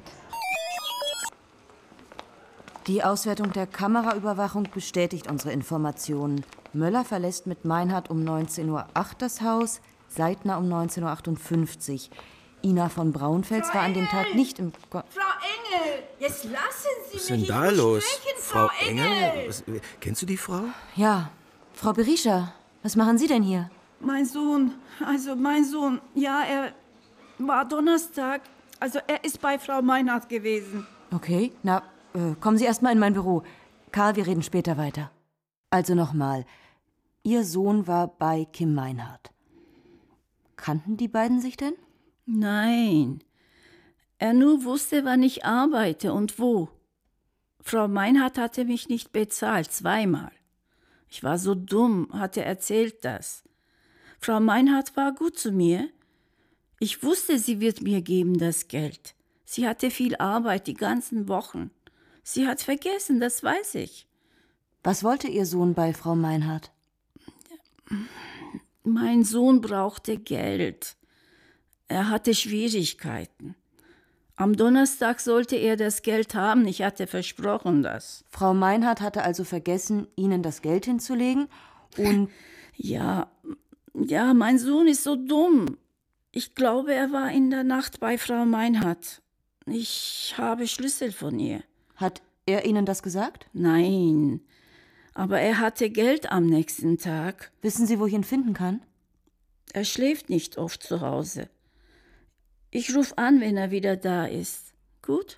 Die Auswertung der Kameraüberwachung bestätigt unsere Informationen. Möller verlässt mit Meinhardt um 19:08 Uhr das Haus, Seidner um 19:58 Uhr. Ina von Braunfels war an dem Tag nicht im... Frau Engel, jetzt lassen Sie mich. Was ist denn da los? Sprechen, Frau Engel? Kennst du die Frau? Ja. Frau Berisha, was machen Sie denn hier? Mein Sohn, ja, er war Donnerstag, er ist bei Frau Meinhardt gewesen. Okay, na, kommen Sie erst mal in mein Büro. Karl, wir reden später weiter. Also nochmal, Ihr Sohn war bei Kim Meinhardt. Kannten die beiden sich denn? Nein, er nur wusste, wann ich arbeite und wo. Frau Meinhardt hatte mich nicht bezahlt, 2-mal. Ich war so dumm, hatte erzählt das. Frau Meinhardt war gut zu mir. Ich wusste, sie wird mir geben das Geld. Sie hatte viel Arbeit die ganzen Wochen. Sie hat vergessen, das weiß ich. Was wollte Ihr Sohn bei Frau Meinhardt? Mein Sohn brauchte Geld. Er hatte Schwierigkeiten. Am Donnerstag sollte er das Geld haben. Ich hatte versprochen das. Frau Meinhardt hatte also vergessen, Ihnen das Geld hinzulegen und... Ja, mein Sohn ist so dumm. Ich glaube, er war in der Nacht bei Frau Meinhardt. Ich habe Schlüssel von ihr. Hat er Ihnen das gesagt? Nein, aber er hatte Geld am nächsten Tag. Wissen Sie, wo ich ihn finden kann? Er schläft nicht oft zu Hause. Ich rufe an, wenn er wieder da ist. Gut?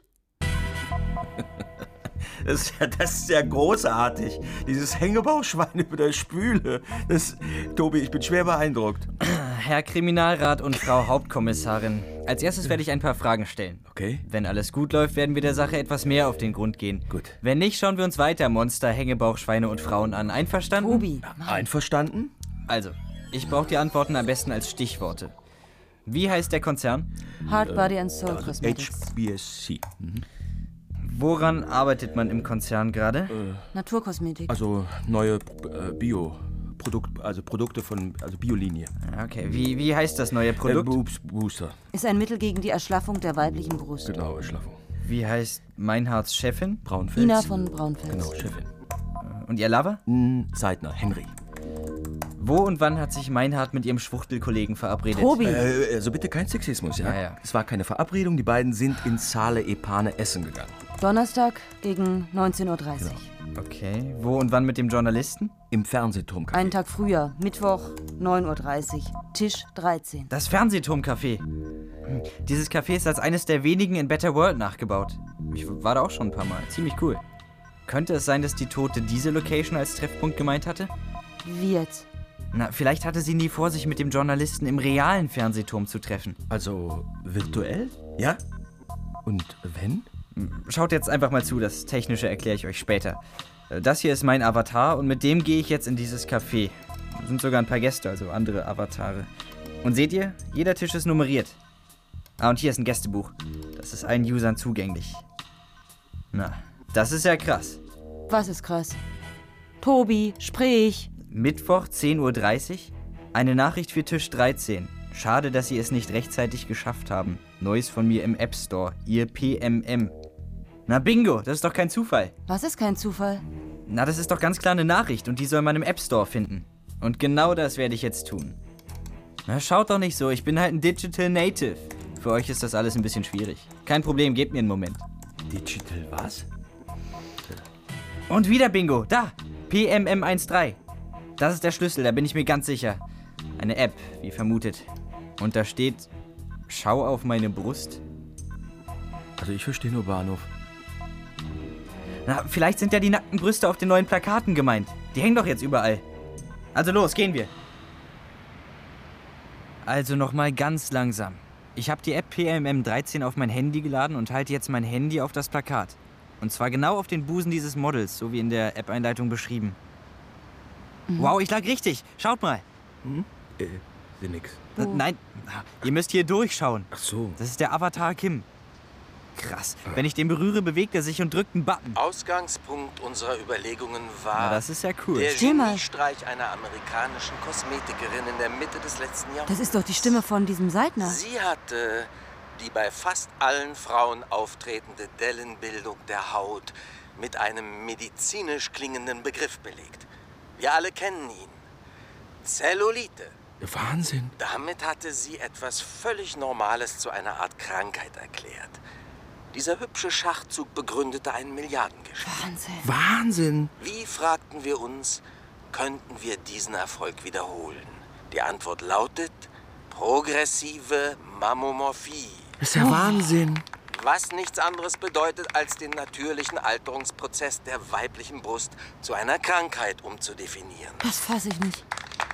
Das ist ja großartig. Dieses Hängebauchschwein über der Spüle. Tobi, ich bin schwer beeindruckt. Herr Kriminalrat und Frau Hauptkommissarin, als erstes werde ich ein paar Fragen stellen. Okay. Wenn alles gut läuft, werden wir der Sache etwas mehr auf den Grund gehen. Gut. Wenn nicht, schauen wir uns weiter Monster, Hängebauchschweine und Frauen an. Einverstanden? Tobi. Einverstanden? Also, ich brauche die Antworten am besten als Stichworte. Wie heißt der Konzern? Hard Body and Soul Cosmetics. HBSC. Woran arbeitet man im Konzern gerade? Naturkosmetik. Also neue Produkte von Biolinie. Okay, wie heißt das neue Produkt? Boobs Booster. Ist ein Mittel gegen die Erschlaffung der weiblichen Brust. Genau, Erschlaffung. Wie heißt Meinhards Chefin? Braunfels. Ina von Braunfels. Genau, Chefin. Und ihr Lover? Seidner, Henry. Wo und wann hat sich Meinhard mit ihrem Schwuchtelkollegen verabredet? Tobi! Also bitte kein Sexismus, ja? Ja. Es war keine Verabredung, die beiden sind in Saale Epane essen gegangen. Donnerstag gegen 19:30 Uhr. Genau. Okay. Wo und wann mit dem Journalisten? Im Fernsehturmcafé. Einen Tag früher, Mittwoch, 9:30 Uhr, Tisch 13. Das Fernsehturmcafé. Dieses Café ist als eines der wenigen in Better World nachgebaut. Ich war da auch schon ein paar Mal. Ziemlich cool. Könnte es sein, dass die Tote diese Location als Treffpunkt gemeint hatte? Wie jetzt? Na, vielleicht hatte sie nie vor, sich mit dem Journalisten im realen Fernsehturm zu treffen. Also virtuell? Ja? Und wenn? Schaut jetzt einfach mal zu, das Technische erkläre ich euch später. Das hier ist mein Avatar und mit dem gehe ich jetzt in dieses Café. Da sind sogar ein paar Gäste, also andere Avatare. Und seht ihr, jeder Tisch ist nummeriert. Ah, und hier ist ein Gästebuch. Das ist allen Usern zugänglich. Na, das ist ja krass. Was ist krass? Tobi, sprich. Mittwoch, 10:30 Uhr. Eine Nachricht für Tisch 13. Schade, dass Sie es nicht rechtzeitig geschafft haben. Neues von mir im App Store. Ihr PMM. Na bingo, das ist doch kein Zufall. Was ist kein Zufall? Na, das ist doch ganz klar eine Nachricht und die soll man im App Store finden. Und genau das werde ich jetzt tun. Na, schaut doch nicht so, ich bin halt ein Digital Native. Für euch ist das alles ein bisschen schwierig. Kein Problem, gebt mir einen Moment. Digital was? Und wieder Bingo, da, PMM13. Das ist der Schlüssel, da bin ich mir ganz sicher. Eine App, wie vermutet. Und da steht, schau auf meine Brust. Also ich verstehe nur Bahnhof. Na, vielleicht sind ja die nackten Brüste auf den neuen Plakaten gemeint. Die hängen doch jetzt überall. Also los, gehen wir. Also nochmal ganz langsam. Ich habe die App PMM13 auf mein Handy geladen und halte jetzt mein Handy auf das Plakat. Und zwar genau auf den Busen dieses Models, so wie in der App-Einleitung beschrieben. Wow, ich lag richtig. Schaut mal. Nix. Nein, ihr müsst hier durchschauen. Ach so. Das ist der Avatar Kim. Krass. Wenn ich den berühre, bewegt er sich und drückt einen Button. Ausgangspunkt unserer Überlegungen war Na, das ist ja cool. der Still mal. Geniestreich einer amerikanischen Kosmetikerin in der Mitte des letzten Jahrhunderts. Das ist doch die Stimme von diesem Seidner. Sie hatte die bei fast allen Frauen auftretende Dellenbildung der Haut mit einem medizinisch klingenden Begriff belegt. Wir alle kennen ihn. Zellulite. Wahnsinn. Damit hatte sie etwas völlig Normales zu einer Art Krankheit erklärt. Dieser hübsche Schachzug begründete ein Milliardengeschäft. Wahnsinn. Wie, fragten wir uns, könnten wir diesen Erfolg wiederholen? Die Antwort lautet progressive Mammomorphie. Das ist ja Wahnsinn. Was nichts anderes bedeutet, als den natürlichen Alterungsprozess der weiblichen Brust zu einer Krankheit umzudefinieren. Das fasse ich nicht.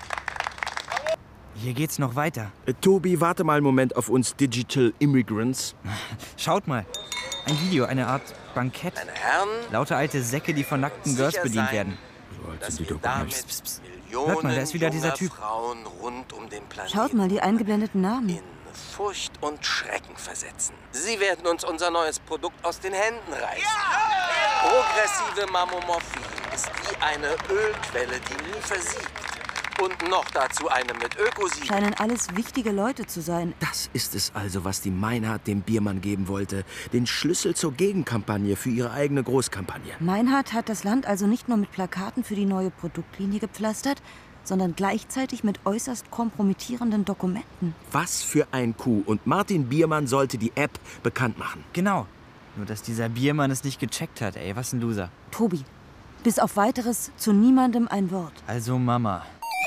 Hier geht's noch weiter. Tobi, warte mal einen Moment auf uns Digital Immigrants. Schaut mal. Ein Video, eine Art Bankett. Meine Herren, Lauter alte Säcke, die von nackten Girls sicher bedient sein, werden. dass wir damit Millionen Hört mal, da ist wieder dieser junger Typ. Frauen rund um den Planeten Schaut mal, die eingeblendeten Namen. in Furcht und Schrecken versetzen. Sie werden uns unser neues Produkt aus den Händen reißen. Progressive Mammomorphie ist wie eine Ölquelle, die nie versiegt. Und noch dazu eine mit Ökosiegel. Scheinen alles wichtige Leute zu sein. Das ist es also, was die Meinhard dem Biermann geben wollte. Den Schlüssel zur Gegenkampagne für ihre eigene Großkampagne. Meinhard hat das Land also nicht nur mit Plakaten für die neue Produktlinie gepflastert, sondern gleichzeitig mit äußerst kompromittierenden Dokumenten. Was für ein Coup. Und Martin Biermann sollte die App bekannt machen. Genau. Nur, dass dieser Biermann es nicht gecheckt hat, ey. Was ein Loser. Tobi, bis auf Weiteres zu niemandem ein Wort. Also Mama.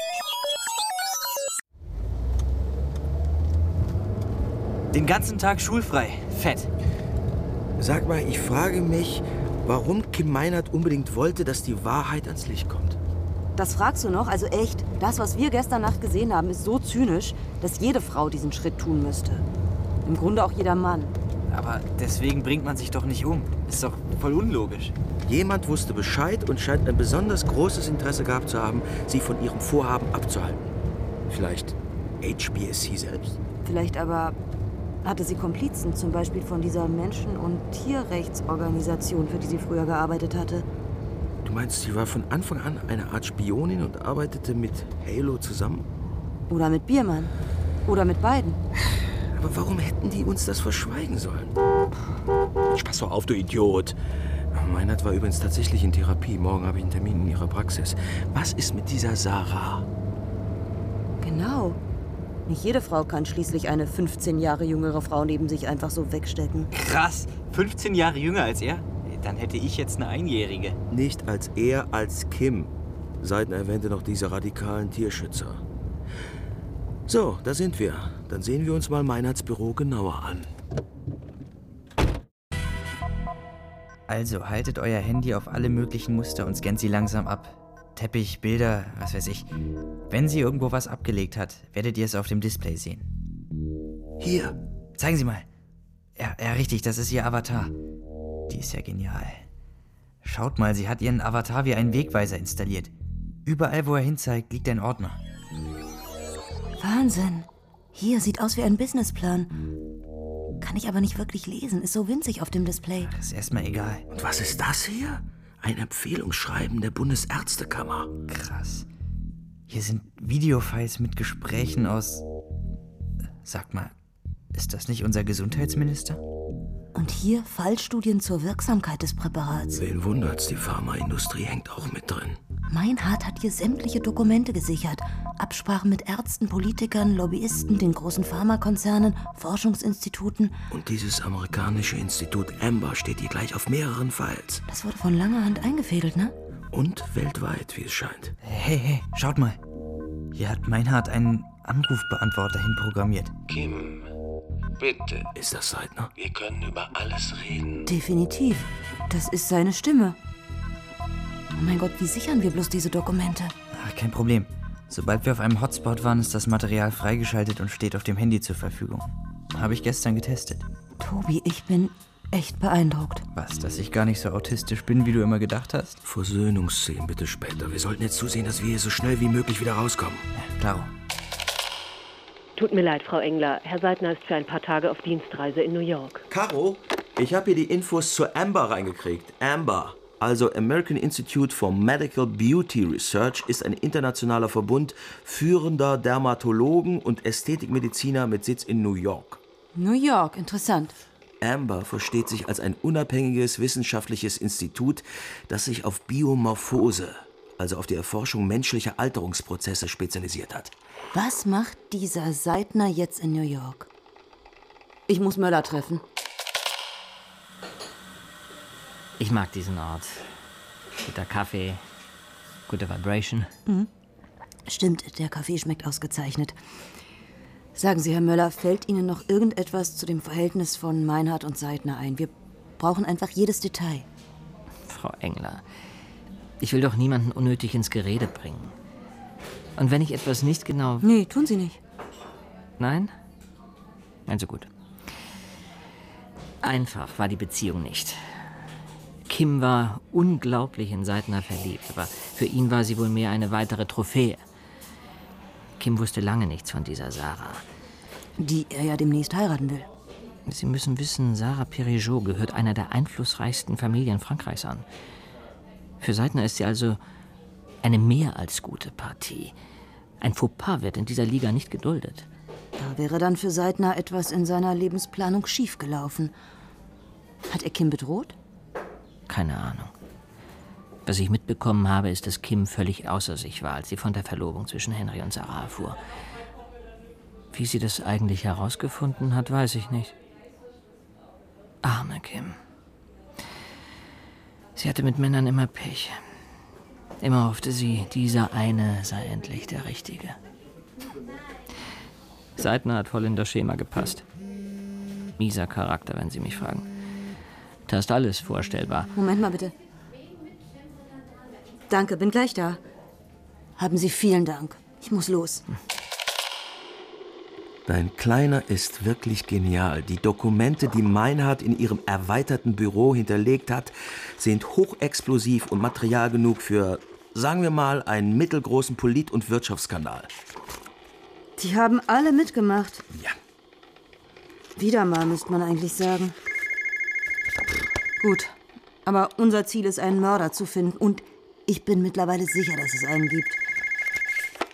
Den ganzen Tag schulfrei. Fett. Sag mal, ich frage mich, warum Kim Meinhard unbedingt wollte, dass die Wahrheit ans Licht kommt. Das fragst du noch? Also echt, das, was wir gestern Nacht gesehen haben, ist so zynisch, dass jede Frau diesen Schritt tun müsste. Im Grunde auch jeder Mann. Aber deswegen bringt man sich doch nicht um. Ist doch voll unlogisch. Jemand wusste Bescheid und scheint ein besonders großes Interesse gehabt zu haben, sie von ihrem Vorhaben abzuhalten. Vielleicht HBSC selbst? Vielleicht aber hatte sie Komplizen, zum Beispiel von dieser Menschen- und Tierrechtsorganisation, für die sie früher gearbeitet hatte. Du meinst, sie war von Anfang an eine Art Spionin und arbeitete mit Halo zusammen? Oder mit Biermann. Oder mit beiden. Aber warum hätten die uns das verschweigen sollen? Pass doch auf, du Idiot. Meinert war übrigens tatsächlich in Therapie. Morgen habe ich einen Termin in ihrer Praxis. Was ist mit dieser Sarah? Genau. Nicht jede Frau kann schließlich eine 15 Jahre jüngere Frau neben sich einfach so wegstecken. Krass, 15 Jahre jünger als er? Dann hätte ich jetzt eine Einjährige. Nicht als er, als Kim. Seidner erwähnte noch diese radikalen Tierschützer. So, da sind wir. Dann sehen wir uns mal Meinerts Büro genauer an. Also, haltet euer Handy auf alle möglichen Muster und scannt sie langsam ab. Teppich, Bilder, was weiß ich. Wenn sie irgendwo was abgelegt hat, werdet ihr es auf dem Display sehen. Hier. Zeigen Sie mal. Ja, richtig, das ist ihr Avatar. Die ist ja genial. Schaut mal, sie hat ihren Avatar wie einen Wegweiser installiert. Überall, wo er hinzeigt, liegt ein Ordner. Wahnsinn. Hier, sieht aus wie ein Businessplan. Kann ich aber nicht wirklich lesen, ist so winzig auf dem Display. Ist erstmal egal. Und was ist das hier? Ein Empfehlungsschreiben der Bundesärztekammer. Krass. Hier sind Videofiles mit Gesprächen aus... Sag mal, ist das nicht unser Gesundheitsminister? Und hier Fallstudien zur Wirksamkeit des Präparats. Wen wundert's, die Pharmaindustrie hängt auch mit drin. Meinhard hat hier sämtliche Dokumente gesichert. Absprachen mit Ärzten, Politikern, Lobbyisten, den großen Pharmakonzernen, Forschungsinstituten. Und dieses amerikanische Institut Amber steht hier gleich auf mehreren Files. Das wurde von langer Hand eingefädelt, ne? Und weltweit, wie es scheint. Hey, schaut mal. Hier hat Meinhard einen Anrufbeantworter hinprogrammiert. Kim, bitte. Ist das Seidner? Wir können über alles reden. Definitiv. Das ist seine Stimme. Oh mein Gott, wie sichern wir bloß diese Dokumente? Ach, kein Problem. Sobald wir auf einem Hotspot waren, ist das Material freigeschaltet und steht auf dem Handy zur Verfügung. Habe ich gestern getestet. Tobi, ich bin echt beeindruckt. Was, dass ich gar nicht so autistisch bin, wie du immer gedacht hast? Versöhnungsszenen bitte später. Wir sollten jetzt zusehen, dass wir hier so schnell wie möglich wieder rauskommen. Ja, klaro. Tut mir leid, Frau Engler. Herr Seidner ist für ein paar Tage auf Dienstreise in New York. Caro, ich habe hier die Infos zur Amber reingekriegt. Amber, also American Institute for Medical Beauty Research, ist ein internationaler Verbund führender Dermatologen und Ästhetikmediziner mit Sitz in New York. New York, interessant. Amber versteht sich als ein unabhängiges wissenschaftliches Institut, das sich auf Biomorphose, also auf die Erforschung menschlicher Alterungsprozesse, spezialisiert hat. Was macht dieser Seidner jetzt in New York? Ich muss Möller treffen. Ich mag diesen Ort. Guter Kaffee, gute Vibration. Mhm. Stimmt, der Kaffee schmeckt ausgezeichnet. Sagen Sie, Herr Möller, fällt Ihnen noch irgendetwas zu dem Verhältnis von Meinhard und Seidner ein? Wir brauchen einfach jedes Detail. Frau Engler, ich will doch niemanden unnötig ins Gerede bringen. Und wenn ich etwas nicht genau... Nee, tun Sie nicht. Nein? Also gut. Einfach war die Beziehung nicht. Kim war unglaublich in Seidner verliebt, aber für ihn war sie wohl mehr eine weitere Trophäe. Kim wusste lange nichts von dieser Sarah. Die er ja demnächst heiraten will. Sie müssen wissen, Sarah Perrigeau gehört einer der einflussreichsten Familien Frankreichs an. Für Seidner ist sie also eine mehr als gute Partie. Ein Fauxpas wird in dieser Liga nicht geduldet. Da wäre dann für Seidner etwas in seiner Lebensplanung schiefgelaufen. Hat er Kim bedroht? Keine Ahnung. Was ich mitbekommen habe, ist, dass Kim völlig außer sich war, als sie von der Verlobung zwischen Henry und Sarah erfuhr. Wie sie das eigentlich herausgefunden hat, weiß ich nicht. Arme Kim. Sie hatte mit Männern immer Pech. Immer hoffte sie, dieser eine sei endlich der Richtige. Seidner hat voll in das Schema gepasst. Mieser Charakter, wenn Sie mich fragen. Da ist alles vorstellbar. Moment mal bitte. Danke, bin gleich da. Haben Sie vielen Dank. Ich muss los. Dein Kleiner ist wirklich genial. Die Dokumente, die Meinhard in ihrem erweiterten Büro hinterlegt hat, sind hochexplosiv und Material genug für, sagen wir mal, einen mittelgroßen Polit- und Wirtschaftsskandal. Die haben alle mitgemacht. Ja. Wieder mal, müsste man eigentlich sagen. Gut, aber unser Ziel ist, einen Mörder zu finden. Und ich bin mittlerweile sicher, dass es einen gibt.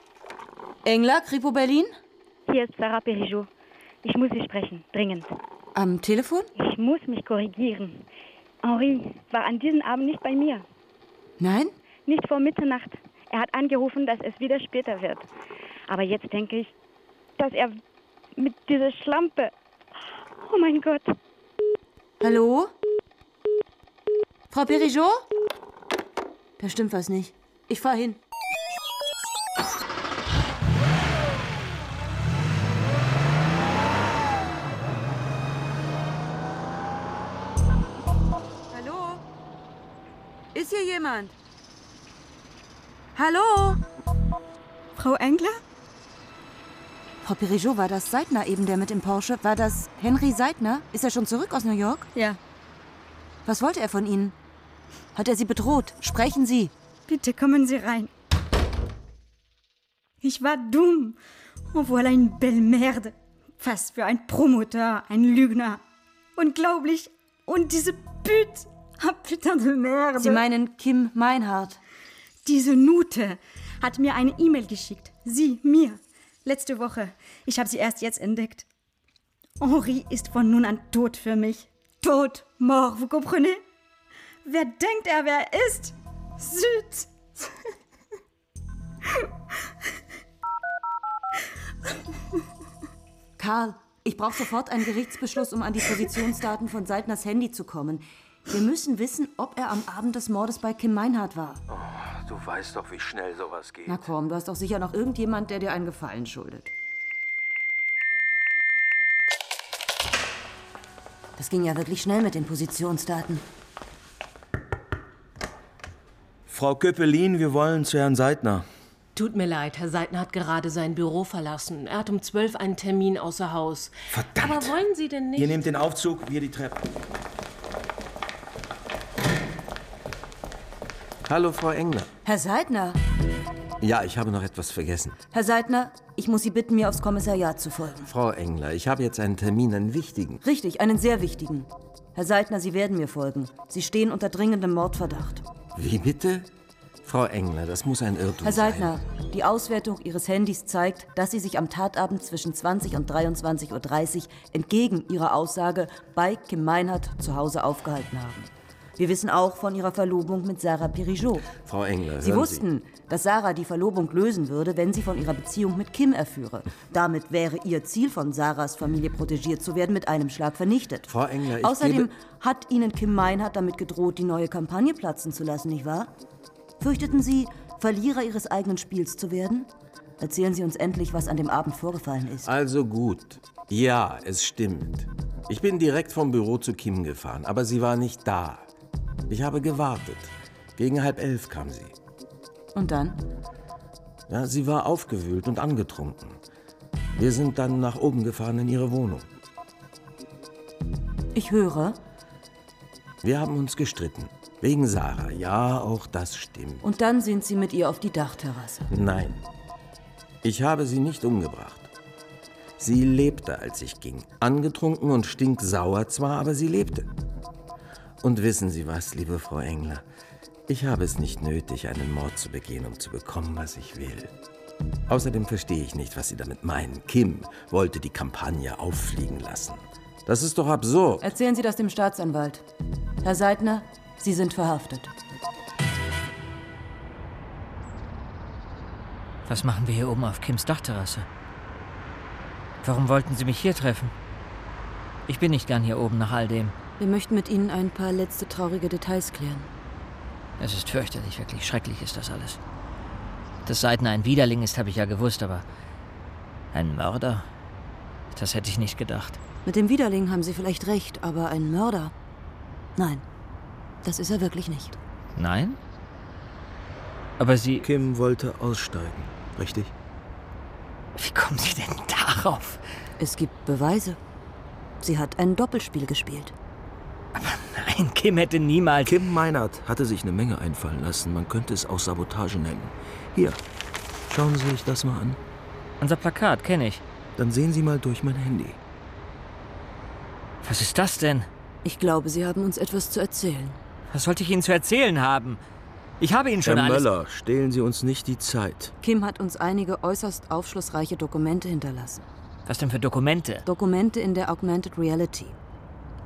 Engler, Kripo Berlin? Hier ist Sarah Perrigeau. Ich muss Sie sprechen, dringend. Am Telefon? Ich muss mich korrigieren. Henri war an diesem Abend nicht bei mir. Nein? Nicht vor Mitternacht. Er hat angerufen, dass es wieder später wird. Aber jetzt denke ich, dass er mit dieser Schlampe... Oh mein Gott. Hallo? Frau Perigeau? Da stimmt was nicht. Ich fahr hin. Hallo? Ist hier jemand? Hallo? Frau Engler? Frau Perigeau, war das Seidner eben, der mit dem Porsche? War das Henry Seidner? Ist er schon zurück aus New York? Ja. Was wollte er von Ihnen? Hat er Sie bedroht? Sprechen Sie. Bitte kommen Sie rein. Ich war dumm. Oh, voilà une belle merde. Was für ein Promoteur, ein Lügner. Unglaublich. Und diese Pute. Ah, putain de merde. Sie meinen Kim Meinhardt? Diese Nute hat mir eine E-Mail geschickt. Sie, mir. Letzte Woche. Ich habe sie erst jetzt entdeckt. Henri ist von nun an tot für mich. Tot, mort, vous comprenez? Wer denkt er, wer er ist? Zut! Karl, ich brauche sofort einen Gerichtsbeschluss, um an die Positionsdaten von Seidners Handy zu kommen. Wir müssen wissen, ob er am Abend des Mordes bei Kim Meinhardt war. Oh, du weißt doch, wie schnell sowas geht. Na komm, du hast doch sicher noch irgendjemand, der dir einen Gefallen schuldet. Das ging ja wirklich schnell mit den Positionsdaten. Frau Köppelin, wir wollen zu Herrn Seidner. Tut mir leid, Herr Seidner hat gerade sein Büro verlassen. Er hat um 12 einen Termin außer Haus. Verdammt! Aber wollen Sie denn nicht... Ihr nehmt den Aufzug, wir die Treppe. Hallo, Frau Engler. Herr Seidner? Ja, ich habe noch etwas vergessen. Herr Seidner, ich muss Sie bitten, mir aufs Kommissariat zu folgen. Frau Engler, ich habe jetzt einen Termin, einen wichtigen. Richtig, einen sehr wichtigen. Herr Seidner, Sie werden mir folgen. Sie stehen unter dringendem Mordverdacht. Wie bitte? Frau Engler, das muss ein Irrtum sein. Herr Seidner, die Auswertung Ihres Handys zeigt, dass Sie sich am Tatabend zwischen 20 und 23:30 Uhr entgegen Ihrer Aussage bei Kim Meinhardt zu Hause aufgehalten haben. Wir wissen auch von Ihrer Verlobung mit Sarah Perigeau. Frau Engler, Sie wussten, dass Sarah die Verlobung lösen würde, wenn sie von ihrer Beziehung mit Kim erführe. Damit wäre ihr Ziel, von Sarahs Familie protegiert zu werden, mit einem Schlag vernichtet. Frau Engler, Außerdem hat Ihnen Kim Meinhardt damit gedroht, die neue Kampagne platzen zu lassen, nicht wahr? Fürchteten Sie, Verlierer Ihres eigenen Spiels zu werden? Erzählen Sie uns endlich, was an dem Abend vorgefallen ist. Also gut. Ja, es stimmt. Ich bin direkt vom Büro zu Kim gefahren, aber sie war nicht da. Ich habe gewartet. Gegen 10:30 kam sie. Und dann? Ja, sie war aufgewühlt und angetrunken. Wir sind dann nach oben gefahren in ihre Wohnung. Ich höre. Wir haben uns gestritten. Wegen Sarah. Ja, auch das stimmt. Und dann sind Sie mit ihr auf die Dachterrasse. Nein. Ich habe sie nicht umgebracht. Sie lebte, als ich ging. Angetrunken und stinksauer zwar, aber sie lebte. Und wissen Sie was, liebe Frau Engler? Ich habe es nicht nötig, einen Mord zu begehen, um zu bekommen, was ich will. Außerdem verstehe ich nicht, was Sie damit meinen. Kim wollte die Kampagne auffliegen lassen. Das ist doch absurd. Erzählen Sie das dem Staatsanwalt. Herr Seidner, Sie sind verhaftet. Was machen wir hier oben auf Kims Dachterrasse? Warum wollten Sie mich hier treffen? Ich bin nicht gern hier oben nach all dem. Wir möchten mit Ihnen ein paar letzte traurige Details klären. Es ist fürchterlich, wirklich schrecklich ist das alles. Dass Seidner ein Widerling ist, habe ich ja gewusst, aber ein Mörder? Das hätte ich nicht gedacht. Mit dem Widerling haben Sie vielleicht recht, aber ein Mörder? Nein, das ist er wirklich nicht. Nein? Aber Sie... Kim wollte aussteigen, richtig? Wie kommen Sie denn darauf? Es gibt Beweise. Sie hat ein Doppelspiel gespielt. Aber nein, Kim hätte niemals... Kim Meinhardt hatte sich eine Menge einfallen lassen. Man könnte es auch Sabotage nennen. Hier, schauen Sie sich das mal an. Unser Plakat kenne ich. Dann sehen Sie mal durch mein Handy. Was ist das denn? Ich glaube, Sie haben uns etwas zu erzählen. Was sollte ich Ihnen zu erzählen haben? Ich habe Ihnen schon Herr alles... Möller, stehlen Sie uns nicht die Zeit. Kim hat uns einige äußerst aufschlussreiche Dokumente hinterlassen. Was denn für Dokumente? Dokumente in der Augmented Reality.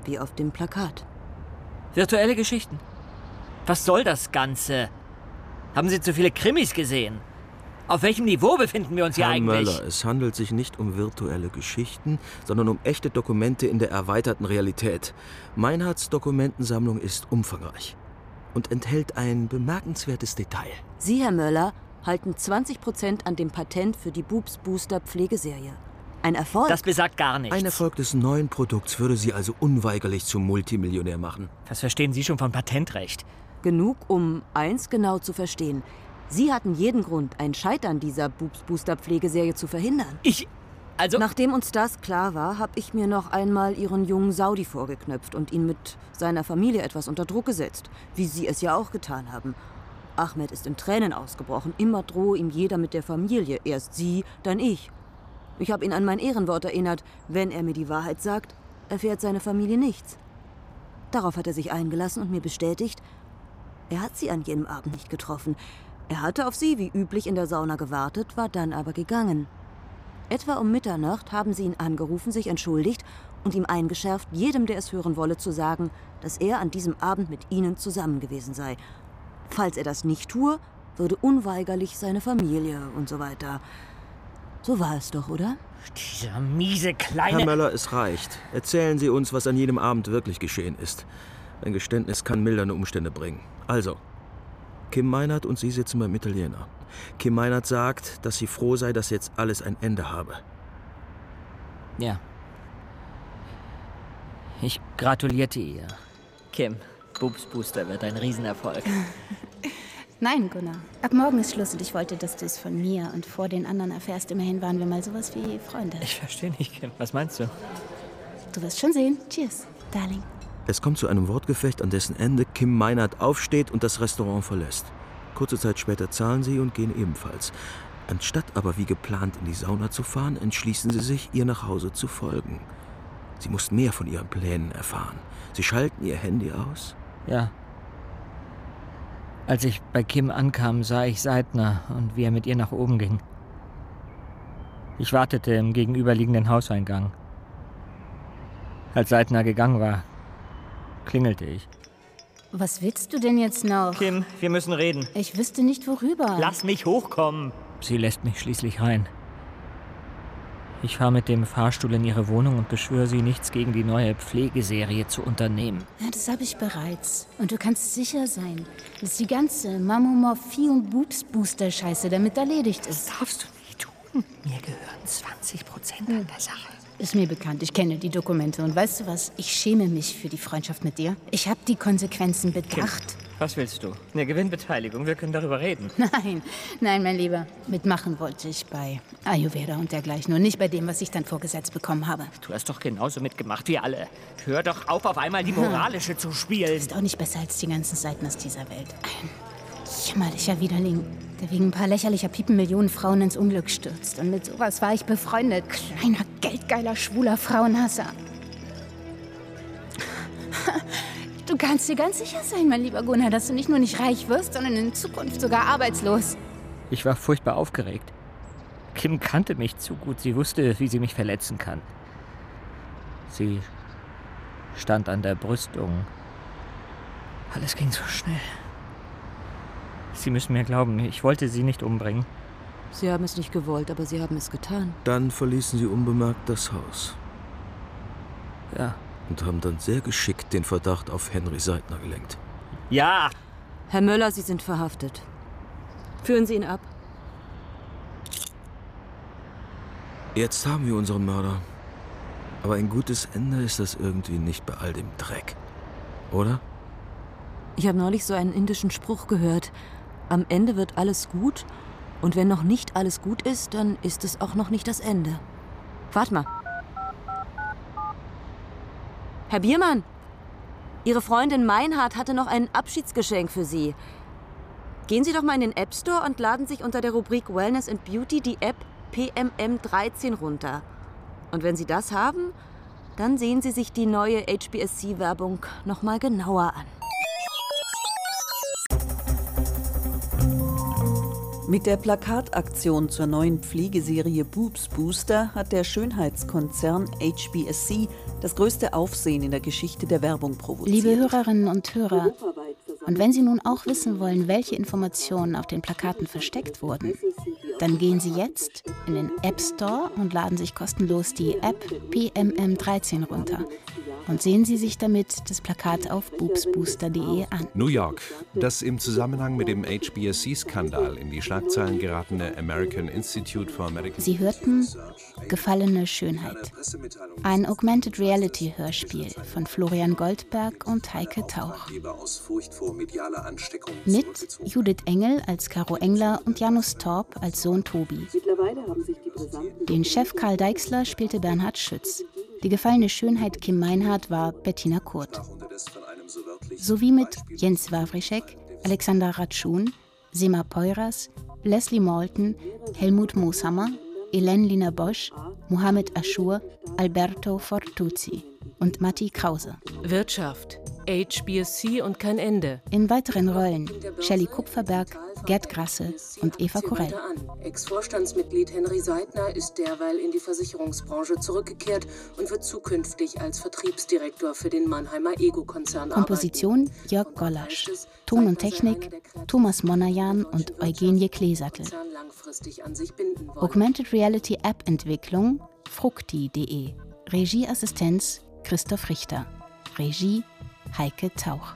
wie auf dem Plakat. Virtuelle Geschichten? Was soll das Ganze? Haben Sie zu viele Krimis gesehen? Auf welchem Niveau befinden wir uns hier Herr eigentlich? Möller, es handelt sich nicht um virtuelle Geschichten, sondern um echte Dokumente in der erweiterten Realität. Meinhards Dokumentensammlung ist umfangreich und enthält ein bemerkenswertes Detail. Sie, Herr Möller, halten 20% an dem Patent für die Boobs-Booster-Pflegeserie. Ein Erfolg. Das besagt gar nichts. Ein Erfolg des neuen Produkts würde Sie also unweigerlich zum Multimillionär machen. Was verstehen Sie schon von Patentrecht? Genug, um eins genau zu verstehen. Sie hatten jeden Grund, ein Scheitern dieser Boobs-Booster-Pflegeserie zu verhindern. Nachdem uns das klar war, habe ich mir noch einmal Ihren jungen Saudi vorgeknöpft und ihn mit seiner Familie etwas unter Druck gesetzt, wie Sie es ja auch getan haben. Ahmed ist in Tränen ausgebrochen. Immer drohe ihm jeder mit der Familie. Erst Sie, dann ich. Ich habe ihn an mein Ehrenwort erinnert. Wenn er mir die Wahrheit sagt, erfährt seine Familie nichts. Darauf hat er sich eingelassen und mir bestätigt, er hat sie an jenem Abend nicht getroffen. Er hatte auf sie wie üblich in der Sauna gewartet, war dann aber gegangen. Etwa um Mitternacht haben sie ihn angerufen, sich entschuldigt und ihm eingeschärft, jedem, der es hören wolle, zu sagen, dass er an diesem Abend mit ihnen zusammen gewesen sei. Falls er das nicht tue, würde unweigerlich seine Familie und so weiter. So war es doch, oder? Dieser miese kleine... Herr Möller, es reicht. Erzählen Sie uns, was an jenem Abend wirklich geschehen ist. Ein Geständnis kann mildernde Umstände bringen. Also, Kim Meinhard und Sie sitzen beim Italiener. Kim Meinhard sagt, dass sie froh sei, dass jetzt alles ein Ende habe. Ja. Ich gratulierte ihr. Kim, Boobs Booster wird ein Riesenerfolg. Nein, Gunnar. Ab morgen ist Schluss und ich wollte, dass du es von mir und vor den anderen erfährst. Immerhin waren wir mal sowas wie Freunde. Ich verstehe nicht, Kim. Was meinst du? Du wirst schon sehen. Cheers, Darling. Es kommt zu einem Wortgefecht, an dessen Ende Kim Meinhard aufsteht und das Restaurant verlässt. Kurze Zeit später zahlen sie und gehen ebenfalls. Anstatt aber wie geplant in die Sauna zu fahren, entschließen sie sich, ihr nach Hause zu folgen. Sie mussten mehr von ihren Plänen erfahren. Sie schalten ihr Handy aus. Ja. Als ich bei Kim ankam, sah ich Seidner und wie er mit ihr nach oben ging. Ich wartete im gegenüberliegenden Hauseingang. Als Seidner gegangen war, klingelte ich. Was willst du denn jetzt noch? Kim, wir müssen reden. Ich wüsste nicht, worüber. Lass mich hochkommen. Sie lässt mich schließlich rein. Ich fahre mit dem Fahrstuhl in ihre Wohnung und beschwöre sie, nichts gegen die neue Pflegeserie zu unternehmen. Ja, das habe ich bereits. Und du kannst sicher sein, dass die ganze Mammomorphie- und Boobs-Booster-Scheiße damit erledigt ist. Das darfst du nicht tun. Mir gehören 20% an der Sache. Ist mir bekannt, ich kenne die Dokumente. Und weißt du was? Ich schäme mich für die Freundschaft mit dir. Ich habe die Konsequenzen bedacht. Kim, was willst du? Eine Gewinnbeteiligung, wir können darüber reden. Nein, mein Lieber. Mitmachen wollte ich bei Ayurveda und dergleichen und nicht bei dem, was ich dann vorgesetzt bekommen habe. Du hast doch genauso mitgemacht wie alle. Hör doch auf einmal die moralische zu spielen. Ist auch nicht besser als die ganzen Seiten aus dieser Welt. Ein jämmerlicher Widerling, der wegen ein paar lächerlicher Piepen Millionen Frauen ins Unglück stürzt. Und mit sowas war ich befreundet. Kleiner, geldgeiler, schwuler Frauenhasser. Du kannst dir ganz sicher sein, mein lieber Gunnar, dass du nicht nur nicht reich wirst, sondern in Zukunft sogar arbeitslos. Ich war furchtbar aufgeregt. Kim kannte mich zu gut. Sie wusste, wie sie mich verletzen kann. Sie stand an der Brüstung. Alles ging so schnell. Sie müssen mir glauben, ich wollte sie nicht umbringen. Sie haben es nicht gewollt, aber Sie haben es getan. Dann verließen sie unbemerkt das Haus. Ja. Und haben dann sehr geschickt den Verdacht auf Henry Seidner gelenkt. Ja! Herr Möller, Sie sind verhaftet. Führen Sie ihn ab. Jetzt haben wir unseren Mörder. Aber ein gutes Ende ist das irgendwie nicht bei all dem Dreck. Oder? Ich habe neulich so einen indischen Spruch gehört. Am Ende wird alles gut. Und wenn noch nicht alles gut ist, dann ist es auch noch nicht das Ende. Wart mal. Herr Biermann, Ihre Freundin Meinhard hatte noch ein Abschiedsgeschenk für Sie. Gehen Sie doch mal in den App Store und laden sich unter der Rubrik Wellness and Beauty die App PMM13 runter. Und wenn Sie das haben, dann sehen Sie sich die neue HBSC-Werbung noch mal genauer an. Mit der Plakataktion zur neuen Pflegeserie Boobs Booster hat der Schönheitskonzern HBSC das größte Aufsehen in der Geschichte der Werbung provoziert. Liebe Hörerinnen und Hörer, und wenn Sie nun auch wissen wollen, welche Informationen auf den Plakaten versteckt wurden, dann gehen Sie jetzt in den App Store und laden sich kostenlos die App PMM13 runter. Und sehen Sie sich damit das Plakat auf boobsbooster.de an. New York. Das im Zusammenhang mit dem HBSC-Skandal in die Schlagzeilen geratene American Institute for Medical... Sie hörten Gefallene Schönheit. Ein Augmented Reality Hörspiel von Florian Goldberg und Heike Tauch. Mit Judith Engel als Caro Engler und Janus Torp als Sohn Tobi. Den Chef Karl Deixler spielte Bernhard Schütz. Die gefallene Schönheit Kim Meinhardt war Bettina Kurt. Sowie mit Jens Wawrischek, Alexander Ratschun, Sema Peuras, Leslie Malton, Helmut Mooshammer, Hélène Lina Bosch, Mohamed Aschur, Alberto Fortuzzi und Matti Krause. Wirtschaft, HBSC und kein Ende. In weiteren Rollen Shelley Kupferberg, Gerd Grasse und Eva Korell. Ex-Vorstandsmitglied Henry Seidner ist derweil in die Versicherungsbranche zurückgekehrt und wird zukünftig als Vertriebsdirektor für den Mannheimer Ego-Konzern arbeiten. Komposition Jörg Gollasch. Ton und Technik Thomas Monajan und Eugenie Kleesattel. Augmented Reality App Entwicklung fructi.de. Regieassistenz Christoph Richter. Regie Heike Tauch.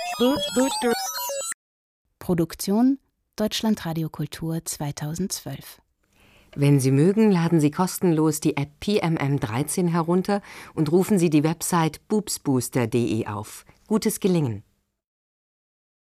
Produktion Deutschlandradio Kultur 2012. Wenn Sie mögen, laden Sie kostenlos die App PMM13 herunter und rufen Sie die Website boobsbooster.de auf. Gutes Gelingen!